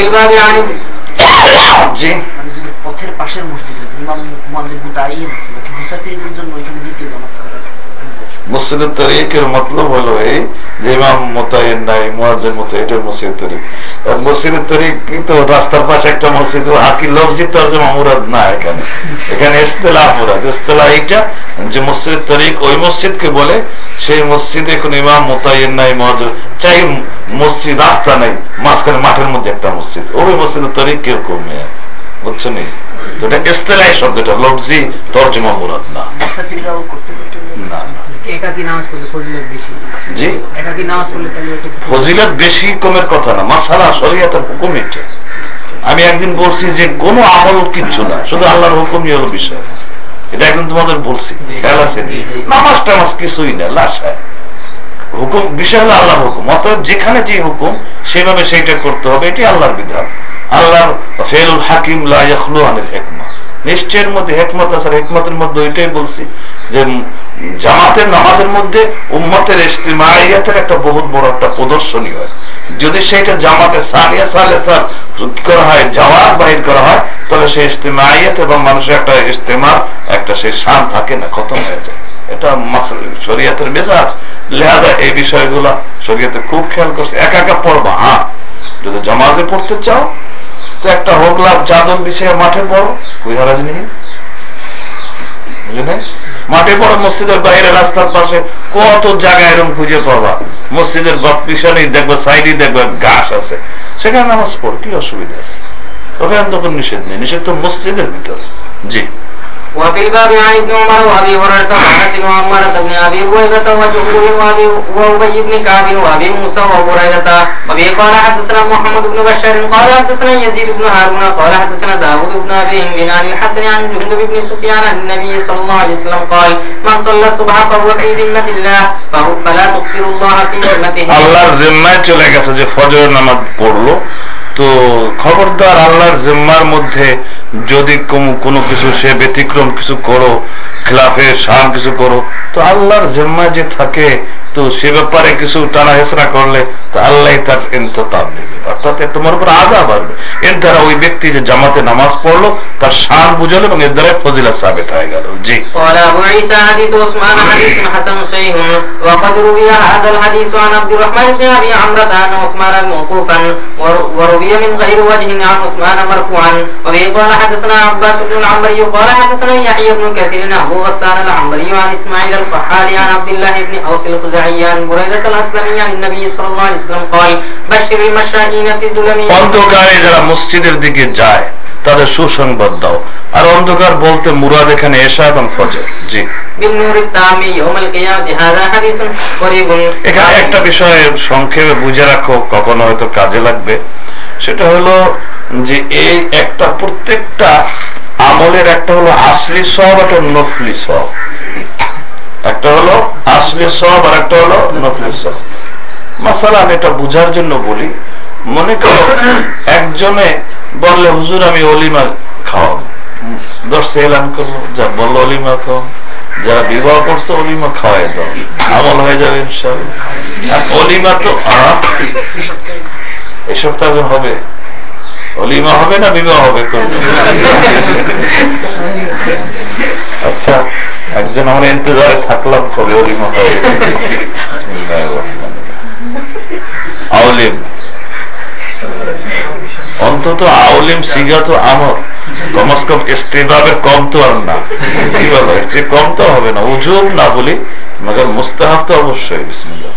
জি পথের পাশের মসজিদ আছে, ইমাম মুয়াজ্জিন মুতাআয়্যিন আছে, মুসাফিরদের জন্য ওইখানে দ্বিতীয় জামাত করার মসজিদের তরিকের মতলব হলো এই যে ইমাম মুতাআয়্যিন নাই, মুয়াজ্জিন মুতাআয়্যিন, এটা মসজিদের তরিক। আর মসজিদের তরিক তো রাস্তার পাশে একটা মসজিদ, হাকি লফজি তরজমা মুরাদ না এখানে, এখানে ইসতিলাহ মুরাদ। ইসতিলাহ এইটা যে মসজিদের তরিক ওই মসজিদকে বলে, সেই মসজিদে কোন ইমাম মুতাআয়্যিন নাই, মুয়াজ্জিন চাই মসজিদ রাস্তা নাই, মাঝখানে মাঠের মধ্যে একটা মসজিদ, ওই মসজিদের তরিক কিরকম বুঝছেন? তো এটা ইসতিলাহ শব্দটা, লফজি তরজমা মুরাদ না। মুসাফিররাও করতে করতে না না একাকী নামাজ পড়লে ফজিলত বেশি। জি একাকী নামাজ পড়লে তাহলে ফজিলত বেশি কমের কথা না, মাসালা শরীয়তের হুকুম এটা। আমি একদিন বলছি যে কোন আমল কিচ্ছু না, শুধু আল্লাহর হুকুমই হলো বিষয়। এটা একদিন তোমাদের বলছি, খেয়াল আছে? নামাজ টামাজ কিছুই না, লাশায় হুকুম, বিষয় হলো আল্লাহর হুকুম। অতএব যেখানে যে হুকুম সেভাবে সেইটা করতে হবে, এটি আল্লাহর বিধান। আল্লাহর ফেলুল হাকিম লা ইয়াখলু আনিল হিকমা, নিশ্চয়ের মধ্যে হেকমত আছে। হেকমতের মধ্যে ওইটাই বলছি যে জামাতের নামাজের মধ্যে উম্মতের ইজতিমাইয়াতের একটা বহুত বড় একটা প্রদর্শনী হয়। যদি সেটা জামাতে সানিয়া সালেসা করা হয়, জাওয়াত বাহির করা হয়, তাহলে সেই ইজতিমাইয়াত এবং মানুষের একটা ইজতিমার একটা সেই শান থাকে না, খতম হয়ে যায়। এটা শরীয়তের মেজাজ। লিহাজা এই বিষয়গুলো শরীয়তে খুব খেয়াল করছে। একা একা পড়বা, হ্যাঁ, যদি জামাতে পড়তে চাও তো একটা হোগলা চাদর বিছিয়ে মাঠে পড়ো, কোই হারাজ নেই, বুঝলেন? মাঠে পড়ো, মসজিদের বাইরে রাস্তার পাশে কত জায়গায় এরকম খুঁজে পাবা, মসজিদের পিছনেই দেখবো, সাইডে দেখবো গাছ আছে, সেখানে নামাজ পড়ো, কি অসুবিধা আছে? ওখানে তখন নিষেধ নেই, নিষেধ তো মসজিদের ভিতরে। জি وفي الباب عن ابن عمر وابي هريره وانس وعمارة بن ابي هريره وجندب وابي وابي بن كعب وابي موسى وابو هريره. وبه قال حدثنا محمد بن بشار قال حدثنا يزيد بن هارون قال حدثنا داود بن ابي هند عن الحسن عن جندب بن سفيان عن النبي صلى الله عليه وسلم قال من صلى الصبح فهو في ذمة الله فلا تكفر الله في ذمته. আল্লাহর জিম্মায় চলে গেছে যে ফজর নামাজ পড়লো, তো খবরদার আল্লাহর জিম্মার মধ্যে যদি কোনো কিছু সে ব্যতিক্রম কিছু করো, খিলাফে শান কিছু করো, তো আল্লাহর জিম্মায় যে থাকে, তো সে ব্যাপারে কিছু টানা হেসরা করলে তো আল্লাহ তার ইন্ততাব নেবে, অর্থাৎ তোমার উপর আযাব আসবে। এর দ্বারা ওই ব্যক্তি যে জামাতে নামাজ পড়লো তার শান বুঝলো এবং এর দ্বারা ফজিলত সাবিত হয়ে গেল। জি قال أبو عيسى حديث عثمان حديث حسن صحيح وقد روي هذا الحديث عن عبد الرحمن بن أبي عمرو عن عثمان موقوفا وروي من غير وجه عن عثمان مرفوعا. وبه قال حدثنا عباس بن العنبري قال حدثنا يحيى بن كثير أبو غسان العنبري عن إسماعيل القحاري عن عبد الله بن أوس الخزاعي عن بريدة الأسلمي عن النبي صلى الله عليه وسلم قال بشر المشائين في الظلم. অন্ধকারে যারা মসজিদের দিকে যায় তাদের সুসংবাদ দাও। আর অন্ধকার বলতে মুরাদ এখানে এশা এবং ফজর। জি এখানে একটা বিষয় সংক্ষেপে বুঝে রাখো, কখনো হয়তো কাজে লাগবে। সেটা হলো যে এই একটা প্রত্যেকটা আমলের একটা হলো আসলি সওয়াব, একটা নফলি সওয়াব। একটা হলো আসলি সওয়াব আর একটা হলো নফলি সওয়াব। মাসালান এটা বুঝার জন্য বলি, মনে করো একজনে বললে হুজুর আমি অলিমা খাওয়াবো, দর্শে এলান করলো, যা বললো অলিমা খাও, যারা বিবাহ করছে অলিমা খাওয়াই দাও, আমল হয়ে যাবে ইনশাআল্লাহ। অলিমা তো এই সপ্তাহ হবে, অলিমা হবে না বিবাহ হবে? আচ্ছা, একজন আমরা ইন্তজারে থাকলাম, কবে অলিমা হবে? আউলিম, অন্তত আউলিম সিগা তো আমর, কমস কম ইস্তেবাবের কম তো আর না, কি বলো, যে কম তো হবে না, উজুব না বলি, মগর মুস্তাহাব তো অবশ্যই। বিসমিল্লাহ।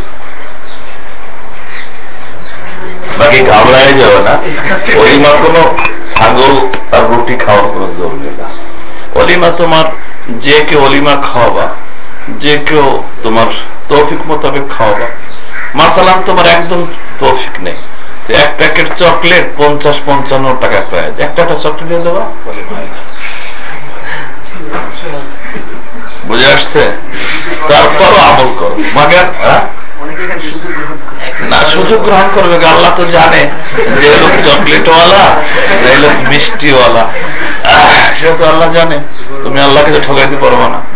বাকি ঘাবড়ায় যাবে না, অলিমা কোনো ছাগল আর রুটি খাওয়ার কোনো জরুরি না। অলিমা তোমার যে কেউ অলিমা খাওয়াবা, যে কেউ তোমার তৌফিক মোতাবেক খাওয়াবা। মাসালাম তোমার একদম তৌফিক নেই, তো এক প্যাকেট চকলেট পঞ্চাশ পঞ্চান্ন টাকা প্রায়, একটা একটা চকলেট দিয়ে দেবা, বুঝে আসছে? তারপরও আমল করো, মাগার না সুযোগ গ্রহণ করবে। আল্লাহ তো জানে যে লোক চকলেটওয়ালা, এই লোক মিষ্টিওয়ালা, সেটা তো আল্লাহ জানে। তুমি আল্লাহকে তো ঠকাইতে পারবো না।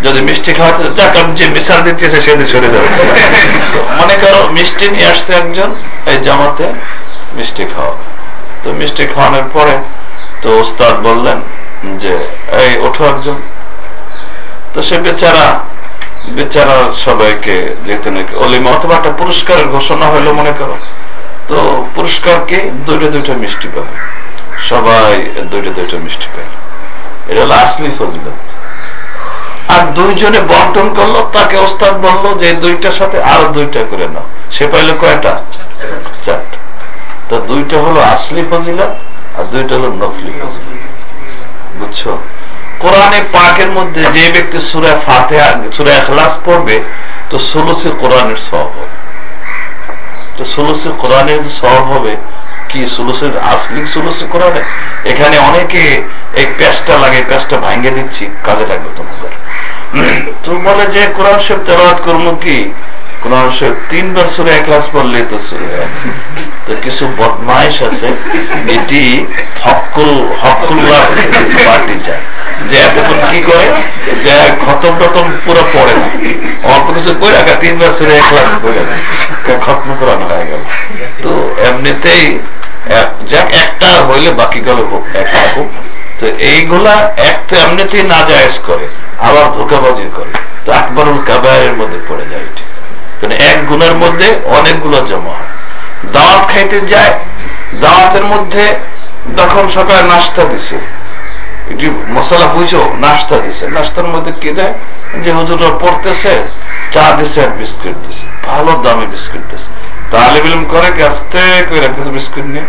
যদি মিষ্টি খাওয়াতে যাক আমি যে মিশাল দিচ্ছে সেদিন সরে যাচ্ছে। মনে করো মিষ্টি নিয়ে আসছে একজন এই জামাতে মিষ্টি খাওয়াবে, তো মিষ্টি খাওয়ানোর পরে তো ওস্তাদ বললেন যে এই ওঠো একজন, তো সে বেচারা বেচারা সবাইকে যেতে নাকি অলিমা অথবা একটা পুরস্কারের ঘোষণা হলো মনে করো, তো পুরস্কার কি দুইটা দুইটা মিষ্টি পাবে, সবাই দুইটা দুইটা মিষ্টি পেল, এটা হলো আসলি ফজিলত। আর দুইজনে বন্টন করলো, তাকে ওস্তাদ বললো যে দুইটার সাথে আরো দুইটা করে নাও, সে পাইলো কয়টা? চারটা। তো দুইটা হলো আসলি ফজিলত আর দুইটা হলো নফলি ফজিলত, বুঝছো? কোরআনে পাকের মধ্যে যে ব্যক্তি সূরা ফাতিহা সূরা ইখলাস পড়বে তো সুলুসি কোরআনের সওয়াব হবে। তো সুলুসি কোরআনের সওয়াব হবে কি? সুলুসির আসলি সুলুসি কোরআনে। এখানে অনেকে এই পেজটা লাগে, পেজটা ভাঙিয়ে দিচ্ছি, কাজে লাগবে তোমাদের। তো বলে যে কোরআন শরীফ তেলাওয়াত করবো কি? কোরআন শরীফ তিনবার সূরা ইখলাস পড়লেই তো সূরা। তো কিছু বদমাইশ আছে, এটি হকুল হকুল্লাহ পার্টি চায়, যে এতক্ষণ কি করে যে খতম টতম পুরো পড়ে না, অল্প কিছু করে রাখা তিনবার সূরা ইখলাস পড়ে খতম করানো হয়ে গেল। তো এমনিতেই যাক একটা হইলে বাকি গেল একরকম। তো এইগুলা এক তো এমনিতেই নাজায়েজ করে, আবার ধোঁকাবাজি করে, তো আকবারুল কাবায়েরের মধ্যে পড়ে যায় এটি। কারণ এক গুণের মধ্যে অনেকগুলো জমা হয়। দাওয়াত খাইতে যায়, দাওয়াতের মধ্যে তখন সকালে নাস্তা দিছে, এটি মশলা বুঝো, নাস্তা দিছে, নাস্তার মধ্যে কি দেয় যে হুজুররা পড়তেছে, চা দিছে আর বিস্কুট দিছে, ভালো দামি বিস্কুট দিছে। তালিব ইলম করে কি আস্তে করে কিছু বিস্কুট নিয়ে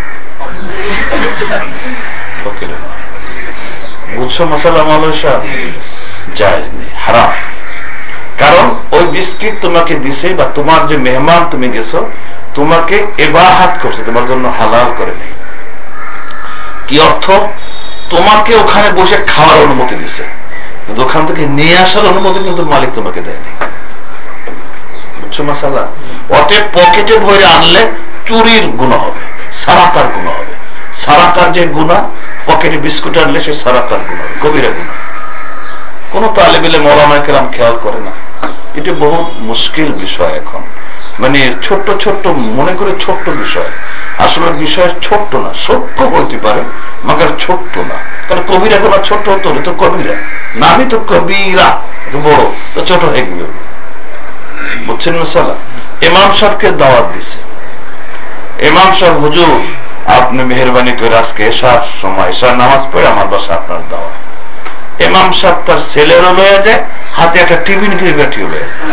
বুঝছো? মশলা মালসা জায়েজ নেই, হারাম। কারণ ওই বিস্কিট তোমাকে দিছে বা তোমার যে মেহমান তুমি গেছো তোমাকে ইবাহাত করছে, তোমার জন্য হালাল করে নেই। কি অর্থ? তোমাকে ওখানে বসে খাওয়ার অনুমতি দিছে, কিন্তু ওখান থেকে নিয়ে আসার অনুমতি কিন্তু মালিক তোমাকে দেয়নি, বুঝছো মশালা? অতএব পকেটে ভরে আনলে চুরির গুনাহ হবে, সারাকার গুনাহ হবে। সারাকার যে গুনাহ, পকেটে বিস্কুট আনলে সে সারাকার গুনাহ হবে, কবিরা গুনাহ। কোন তালিব ইলম ওলামা কেরাম খেয়াল করে না। এটা বহু মুশকিল বিষয় এখন, মানে ছোট্ট ছোট্ট মনে করে ছোট্ট বিষয়, আসলে বিষয় ছোট্ট না, সত্য হইতে পারে মাগার ছোট্ট না। কারণ কবিরা গুনাহ ছোট্ট হতো না, তো কবিরা নামই তো কবিরা, বড় তো ছোট হয়ে গেল, বুঝছেন মশালা? ইমাম সাহেবকে দাওয়াত দিছে, ইমাম সাহেব হুজুর আপনি মেহরবানি করে আজকে এশার সময় এশার নামাজ পড়ে আমার বাসা আপনার দাওয়াত। ইমাম সাহেব তার ছেলেরও লয়ে যায়, হাতে একটা টিফিন কিরি বাটিও লয়ে যায়।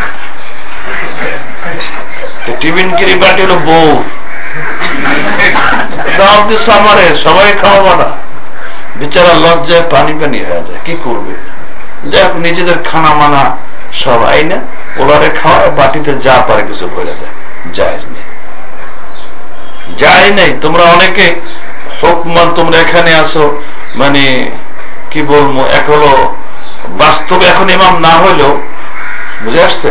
টিফিন কিরি বাটি হলো বউ, দাওয়াত দিচ্ছে আমারে, সবাই খাওয়াবো না। বেচারা লজ্জায় পানি পানি হয়ে যায়, কি করবে? যাক নিজেদের খানা মানা সব আইনা ওলারে খাওয়ায়, বাটিতে যা পারে কিছু ভরে দেয়, জায়েজ নেই, যায় নাই। তোমরা অনেকে হুকমান, তোমরা এখানে আসো, মানে কি বলবো, এক হলো বাস্তবে এখন ইমাম না হইলেও, বুঝে আসছে,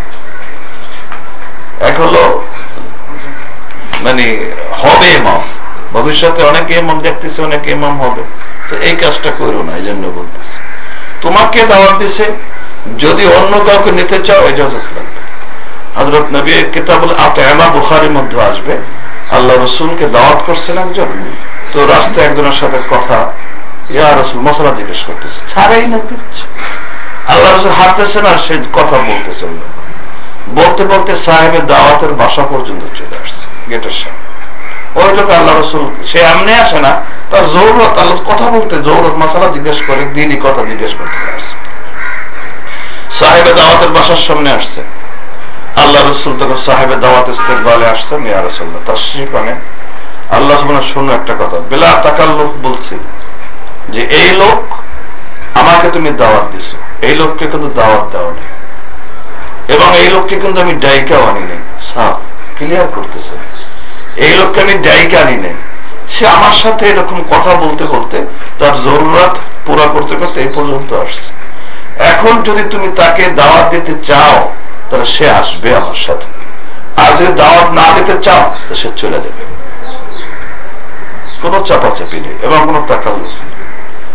এক হলো মানে হবে ইমাম, ভবিষ্যতে অনেকে ইমাম দেখতেছে, অনেকে ইমাম হবে। তো এই কাজটা করো না, এই জন্য বলতেছে। তোমাকে দাওয়াত দিছে, যদি অন্য কাউকে নিতে চাও ইজাজত লাগবে। হযরত নবী কিতাবুল আত'ইমা বুখারীর মধ্যে আসবে, আল্লাহ রাসূলকে দাওয়াত করছেন একজন, তো রাস্তায় একজনের সাথে কথা, ইয়া রাসূল মশলা জিজ্ঞেস করতেছে, ছাড়াই না পিচ্ছে, আল্লাহ রাসূল হাঁটতেছে না, সে কথা বলতেছে, বলতে বলতে সাহেবের দাওয়াতের বাসা পর্যন্ত চলে আসছে, গেটের সামনে। ওই লোক আল্লাহ রাসূল, সে এমনি আসে না, তার জরুরত, আল্লাহ কথা বলতে জরুরত, মশলা জিজ্ঞেস করে, দিনই কথা জিজ্ঞেস করতে আসছে। সাহেবের দাওয়াতের বাসার সামনে আসছে, আল্লাহ রাসূল তখন সাহেবের দাওয়াত ইস্তেকবালে আসছেন, ইয়া রাসূলুল্লাহ তাশরীফ আনেন। আল্লাহ সুবহানাহু শোনো একটা কথা, বিলা তাকাল্লুফ বলছি যে এই লোক আমাকে তুমি দাওয়াত দিছো, এই লোককে কিন্তু দাওয়াত দাও নাই, এবং এই লোককে কিন্তু আমি ডাইকাও আনি নাই। সাফ ক্লিয়ার করতেছে, এই লোককে আমি ডাইকা আনি নাই, সে আমার সাথে এরকম কথা বলতে বলতে তার জরুরত পুরা করতে করতে এই পর্যন্ত আসছে। এখন যদি তুমি তাকে দাওয়াত দিতে চাও তাহলে সে আসবে আমার সাথে, আর যদি দাওয়াত না দিতে চাও তো সে চলে যাবে। কোনো চাপাচাপি নেই এবং কোনো তাকাল্লুফ নেই।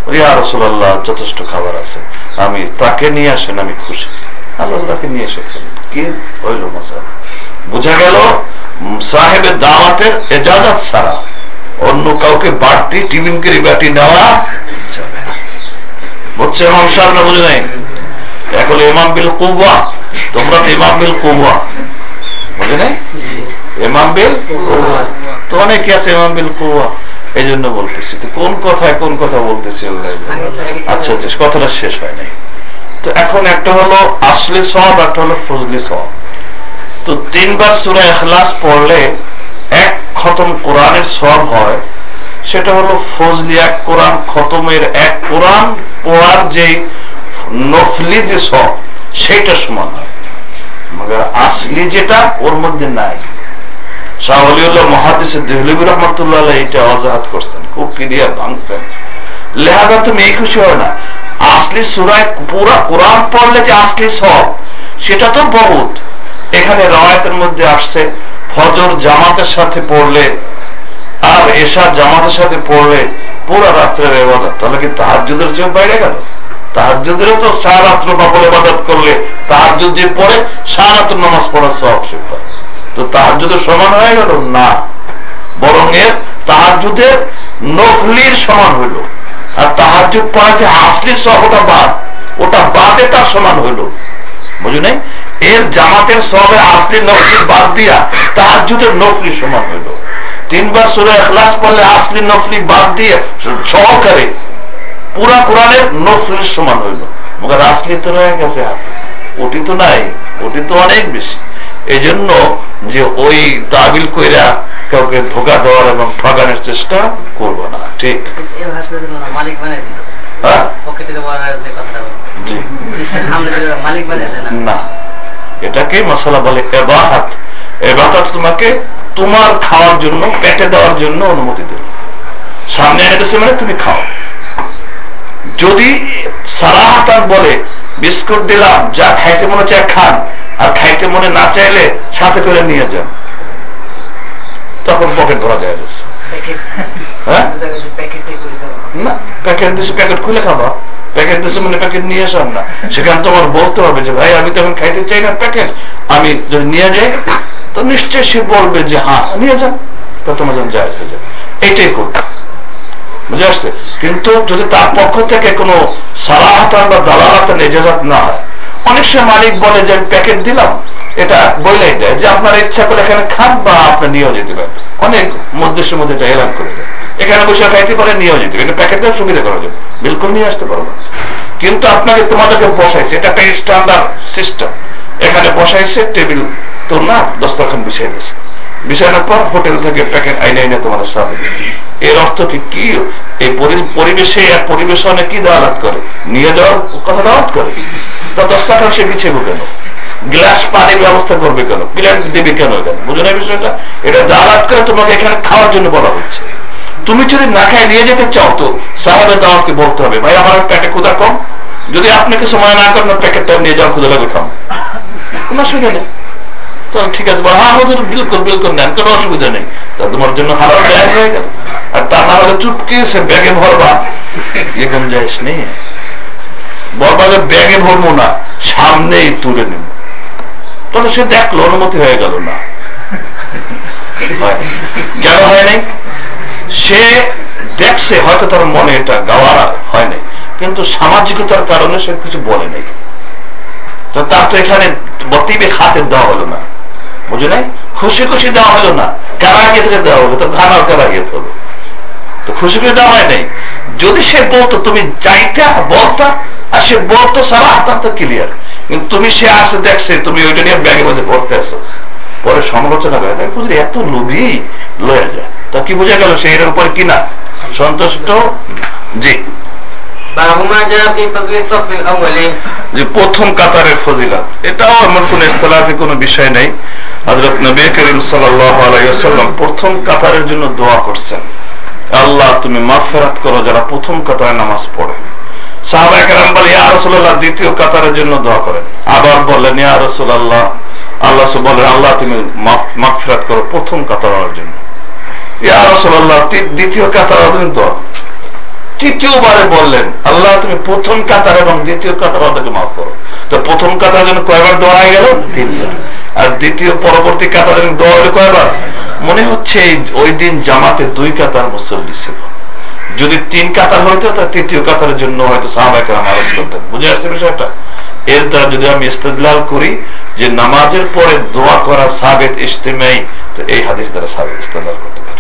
ইয়া রাসূলুল্লাহ যথেষ্ট খাবার আছে, আমি তাকে নিয়ে আসেন, আমি খুশি। আল্লাহ তাকে নিয়ে এসে কি হইল মাসালা? বোঝা গেল সাহেবে দাওয়াতের এজাজত ছাড়া অন্য কাউকে বাড়তি টিফিন করে বাটি নেওয়া যাবে না। বুঝছে ইমাম সাহেব না বুঝে নাই? এখন ইমাম বিল কুওয়া, তোমরা তো ইমাম বিল কুওয়া, বুঝে নাই? ইমাম বিল কুওয়া তো অনেকে আছে ইমাম বিল কুওয়া, এই জন্য বলতেছি। তো কোন কথায় কোন কথা বলতেছি? আচ্ছা কথাটা শেষ হয় নাই। তো এখন একটা হলো আসলি সওয়াব, একটা হলো ফজলি সওয়াব। তো তিনবার সূরা ইখলাস পড়লে এক খতম কোরআনের সওয়াব হয়, সেটা হলো ফজলি এক কোরআন খতমের, এক কোরআন পড়ার যে নফলি যে সওয়াব সেটা সমান হয়। মগর আসলি যেটা ওর মধ্যে নাই। শাহ ওলিউল্লাহ মুহাদ্দিস দেহলভী রাহমাতুল্লাহ আলাইহি এটা ওয়াজাহাত করছেন, খুব ক্লিয়ার ভাঙছেন। লেহাজা তুমি এই খুশি হয় না, আসলি সূরা পুরা কোরআন পড়লে যে আসলি সওয়াব সেটা তো বহুত। এখানে রওয়ায়াতের মধ্যে আসছে ফজর জামাতের সাথে পড়লে আর এশা জামাতের সাথে পড়লে পুরো রাত্রের ইবাদত। তাহলে কি তাহাজ্জুদের চেয়ে বাইরে গেল? তাহাজ্জুদেরও তো সারা রাত্র নফল ইবাদত করলে তাহাজ্জুদ যে পড়ে সারা রাত্র নামাজ পড়ার সওয়াব সে পায়। তো তাহাজ্জুদের সমান হয়ে গেল না, বরং এর তাহাজ্জুদের নফলির সমান হইল। আর তাহাজ্জুদ পড়া যে আসলি সওয়াব ওটা বাদ, ওটা বাদে তার সমান হইল। বুঝু নাই? এর জামাতের সওয়াবের আসলি নফলি বাদ দিয়া তাহাজ্জুদের নফলি সমান হইল। তিনবার সূরা ইখলাস পড়লে আসলি নফলি বাদ দিয়ে সহকারে পুরা কোরআনের নফলির সমান হইল। মগর আসলি তো রয়ে গেছে হাতে, ওটি তো নাই, ওটি তো অনেক বেশি। এই জন্য যে ওই তাবিল কইরা কাউকে ধোকা দেওয়ার এবং ঠগানোর চেষ্টা করবো না। ঠিক মালিক বানাই দিল, পকেটে যে কথা মালিক বানাই দেয় না, এটাকে মাসালা বলে ইবাহাত। ইবাহাত তোমাকে তোমার খাওয়ার জন্য, পেটে দেওয়ার জন্য অনুমতি দিল। সামনে এনে দিচ্ছে মানে তুমি খাও। যদি সারাহাতান বলে বিস্কুট দিলাম, যা খাইতে মনে চায় খান, আর খাইতে মনে না চাইলে সাথে করে নিয়ে যান, তখন পকেট ভরা যায়। হ্যাঁ না, প্যাকেট দিচ্ছে প্যাকেট খুলে খাবা, প্যাকেট দিচ্ছে মানে প্যাকেট নিয়ে আসান না। সেখানে তোমার বলতে হবে যে ভাই আমি তো এখন খাইতে চাই না প্যাকেট, আমি যদি নিয়ে যাই তো নিশ্চয় সে বলবে যে হ্যাঁ নিয়ে যান, তা তোমার জন্য যায় হয়ে যাবে। এইটাই করবে, বুঝে আসছে? কিন্তু যদি তার পক্ষ থেকে কোনো সারাহাতান বা দালালাতান ইজাজত না হয়, অনেক সময় মালিক বলে যে আমি প্যাকেট দিলাম, এটা বইলাই দেয় যে আপনার ইচ্ছা করে এখানে খান বা আপনি নিয়েও যেতে পারেন। অনেক মধ্যের মধ্যে এটা এলান করে দেয়, এখানে বসে খাইতে পারে নিয়েও যেতে পারে, প্যাকেট দেওয়ার সুবিধা করা যাবে, বিলকুল নিয়ে আসতে পারবো। কিন্তু আপনাকে তোমাদেরকে বসাইছে, এটা একটা স্ট্যান্ডার্ড সিস্টেম। এখানে বসাইছে, টেবিল তো না দস্তরখান বিছাই দিয়েছে, বিছানোর পর হোটেল থেকে প্যাকেট আইনে আইনে তোমাদের সাথে দিচ্ছে। এর অর্থ কি? কি এই পরিবেশে আর পরিবেশনে কি দাওয়াত করে? নিয়ে যাওয়ার কথা দাওয়াত করে। তা দস্তরখান সে বিছাইব কেন? গ্লাস পানির ব্যবস্থা করবে কেন? প্লেট দেবে কেন? কেন বুঝো না বিষয়টা? এটা দাওয়াত করে তোমাকে এখানে খাওয়ার জন্য বলা হচ্ছে। তুমি যদি না খাই নিয়ে যেতে চাও তো সাহেবের দাওয়াতকে বলতে হবে ভাই আমার পেটে ক্ষুধা কম, যদি আপনি কিছু মনে না করেন প্যাকেটটা নিয়ে যাও, ক্ষুধা লাগবে খাও, কোনো অসুবিধা নেই। তো ঠিক আছে, হ্যাঁ হুজুর বিলকুল বিলকুল নেন, কোনো অসুবিধা নেই। তা তোমার জন্য হালাল জায়েজ হয়ে গেল। আর তা না হলে চুপকে সে ব্যাগে ভরবা, এরকম জায়েজ নেই। বলবা যে ব্যাগে ভরবো না, সামনেই তুলে নেব, তাহলে সে দেখলো অনুমতি হয়ে গেল না। কেন হয় নাই? সে দেখছে, হয়তো তার মনে এটা গাওয়ার হয় নাই, কিন্তু সামাজিকতার কারণে সে কিছু বলে নাই। তো তার তো এখানে বতিবে খাতে দেওয়া হলো না, বুঝে নাই? খুশি খুশি দেওয়া হলো না, কারাগিয়ে থেকে দেওয়া হলো, তো খানার কারাগিয়ে হলো, তো খুশি করে দেওয়া হয় নাই। যদি সে বলতো তুমি চাইতা বলতা, আর সে বলতো সারা হাতাম তো ক্লিয়ার, কিন্তু তুমি সে আসে দেখছে তুমি ওইটা নিয়ে ব্যাগের মধ্যে ভরতে আসো, পরে সমালোচনা করে তাই বুঝলি এত লোভী লয়ে যায়। তা কি বোঝা গেল? সে এর উপর কিনা সন্তুষ্ট। জি, যে প্রথম কাতারের ফজিলত, এটাও এমন কোন ইখতিলাফি কোনো বিষয় নেই। হযরত নবী করিম সাল্লাল্লাহু আলাইহি ওয়াসাল্লাম প্রথম কাতারের জন্য দোয়া করছেন, আল্লাহ তুমি মাগফিরাত করো যারা প্রথম কাতারে নামাজ পড়ে। সাহাবায়ে কেরাম বলে ইয়া রাসূলুল্লাহ দ্বিতীয় কাতারের জন্য দোয়া করেন। আবার বললেন ইয়া রাসূলুল্লাহ, আল্লাহ বলেন আল্লাহ তুমি মাগফিরাত করো প্রথম কাতারের জন্য। ইয়া রাসূলুল্লাহ দ্বিতীয় কাতারের জন্য দোয়া। তৃতীয়বারে বললেন আল্লাহ তুমি প্রথম কাতার এবং দ্বিতীয় কাতার ওদেরকে মাফ করো। তো প্রথম কাতার জন্য কয়বার দোয়া হয়ে গেল? তিনবার। আর দ্বিতীয় পরবর্তী কাতার জন্য দোয়া হলো কয়বার? মনে হচ্ছে ওই দিন জামাতে দুই কাতার মুসল্লি ছিল, যদি তিন কাতার হইতো তার তৃতীয় কাতারের জন্য হয়তো সাহাবায়ে কেরাম আরজ করতেন। বুঝে আসছে বিষয়টা? এর দ্বারা যদি আমি ইস্তেদলাল করি যে নামাজের পরে দোয়া করা সাবেত ইজতিমাই, তো এই হাদিস দ্বারা সাবেত ইস্তেদলাল করতে পারি।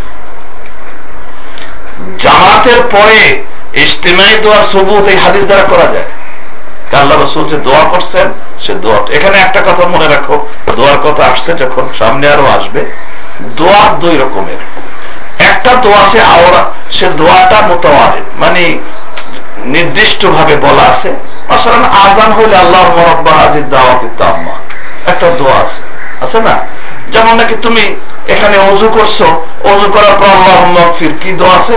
জামাতের পরে ইজতিমাই দোয়ার সুবুত এই হাদিস দ্বারা করা যায়। আল্লাহ রাসূল যে দোয়া করছেন সে দোয়া, এখানে একটা কথা মনে রাখো, দোয়ার কথা আসছে যখন, সামনে আরো আসবে। দোয়া দুই রকমের, একটা দোয়া আছে আওরা, সে দোয়াটা মুতাওয়ারিদ, মানে নির্দিষ্ট ভাবে বলা আছে। মাসালান আযান হইলে আল্লাহুম্মা রাব্বা হাযিহিদ দাওয়াতিত তাম্মা, একটা দোয়া আছে, আছে না? যেমন নাকি তুমি এখানে ওযু করছো, ওযু করার পর আল্লাহুম্মা গফির, কি দোয়া আছে?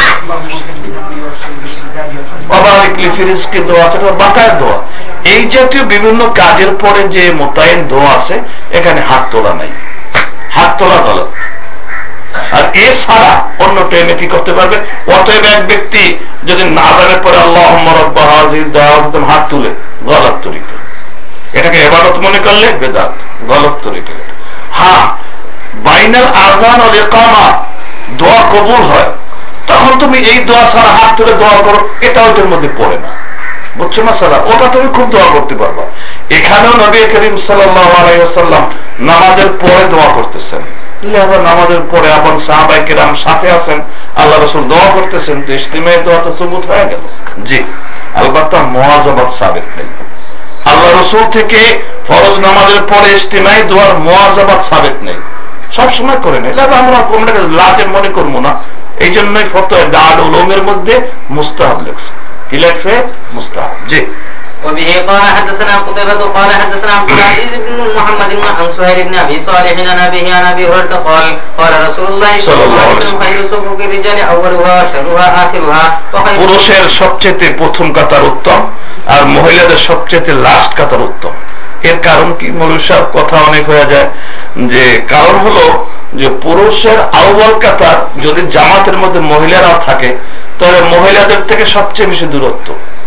ওয়াবারিক লি ফি রিজকি দোয়া আছে, বাকায়ের দোয়া। এই জাতীয় বিভিন্ন কাজের পরে যে মোতায়েন দোয়া আছে, এখানে হাত তোলা নাই, হাত তোলা গলত। আর এছাড়া অন্য টাইমে কি করতে পারবে? অতএব এক ব্যক্তি যদি আযানের পরে আল্লাহুম্মা রাব্বা হাযিহিদ দাওয়াত হাত তুলে, গলত তরিকা, এটাকে ইবাদত মনে করলে বেদাত, গলত তরিকা। হ্যাঁ, বাইনাল আযান ওয়াল ইকামা দোয়া কবুল হয়, তখন তুমি এই দোয়া ছাড়া হাত তুলে দোয়া করো, এটা ওটার মধ্যে পড়ে না। বুঝছো মাসালা? ওটা তুমি খুব দোয়া করতে পারবা। এখানেও নবী করিম সাল্লাল্লাহু আলাইহি ওয়াসাল্লাম নামাজের পরে দোয়া করতেছেন, নামাজের পরে এবং সাহাবায়ে কেরাম সাথে আছেন, আল্লাহ রাসূল দোয়া করতেছেন, তো ইজতিমাই দোয়া তো সুবুত হয়ে গেল। জি, আলবাত্তা মুওয়াজাবাত সাবিত নেই। আল্লাহ রাসূল থেকে ফরজ নামাজের পরে ইজতিমাই দোয়ার মুওয়াজাবাত সাবিত নেই, সব সময় করে নেই। এটা আমরা কোনটা লাজের মনে করব না, এই জন্যই ফতোয়া দারুল উলুমের মধ্যে মুস্তাহাব লেখছে। কি লেখছে? মুস্তাহাব। জি। وبه قال حدثنا قتيبة قال حدثنا عبد العزيز بن محمد عن سهيل بن ابي صالح عن ابيه عن ابي هريرة قال قال رسول الله صلى الله عليه وسلم خير صفوف الرجال اولها وشرها اخرها। পুরুষের সবচেয়ে প্রথম কাতার উত্তম আর মহিলাদের সবচেয়ে লাস্ট কাতার উত্তম। এর কারণ কি? মৌলভী সাহেব কথা অনেক হয়ে যায়, যে কারণ হলো যে পুরুষের আউয়াল কাতার যদি জামাতের মধ্যে মহিলারা থাকে, তাহলে মহিলাদের থেকে সবচেয়ে বেশি দূরত্ব,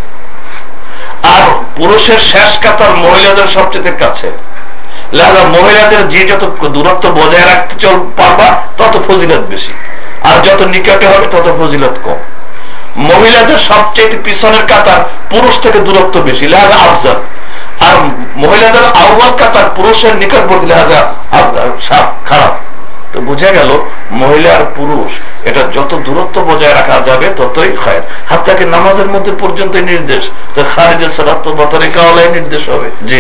আর পুরুষের শেষ কাতার মহিলাদের সবচেয়ে কাছে। লিহাজা মহিলাদের যে যত দূরত্ব বজায় রাখতে চল পারবা তত ফজিলত বেশি, আর যত নিকটে হবে তত ফজিলত কম। মহিলাদের সবচেয়ে পিছনের কাতার পুরুষ থেকে দূরত্ব বেশি, লিহাজা আফজাল। আর মহিলাদের আউয়াল কাতার পুরুষের নিকটবর্তী, লিহাজা খারাপ। তো বুঝা গেল মহিলা আর পুরুষ এটা যত দূরত্ব বজায় রাখা যাবে ততই খায়ের। হাত্তাকে নামাজের মধ্যে পর্যন্ত নির্দেশ, তো খারিজের সালাত তো বাতারিকা ওলাই নির্দেশ হবে। জি।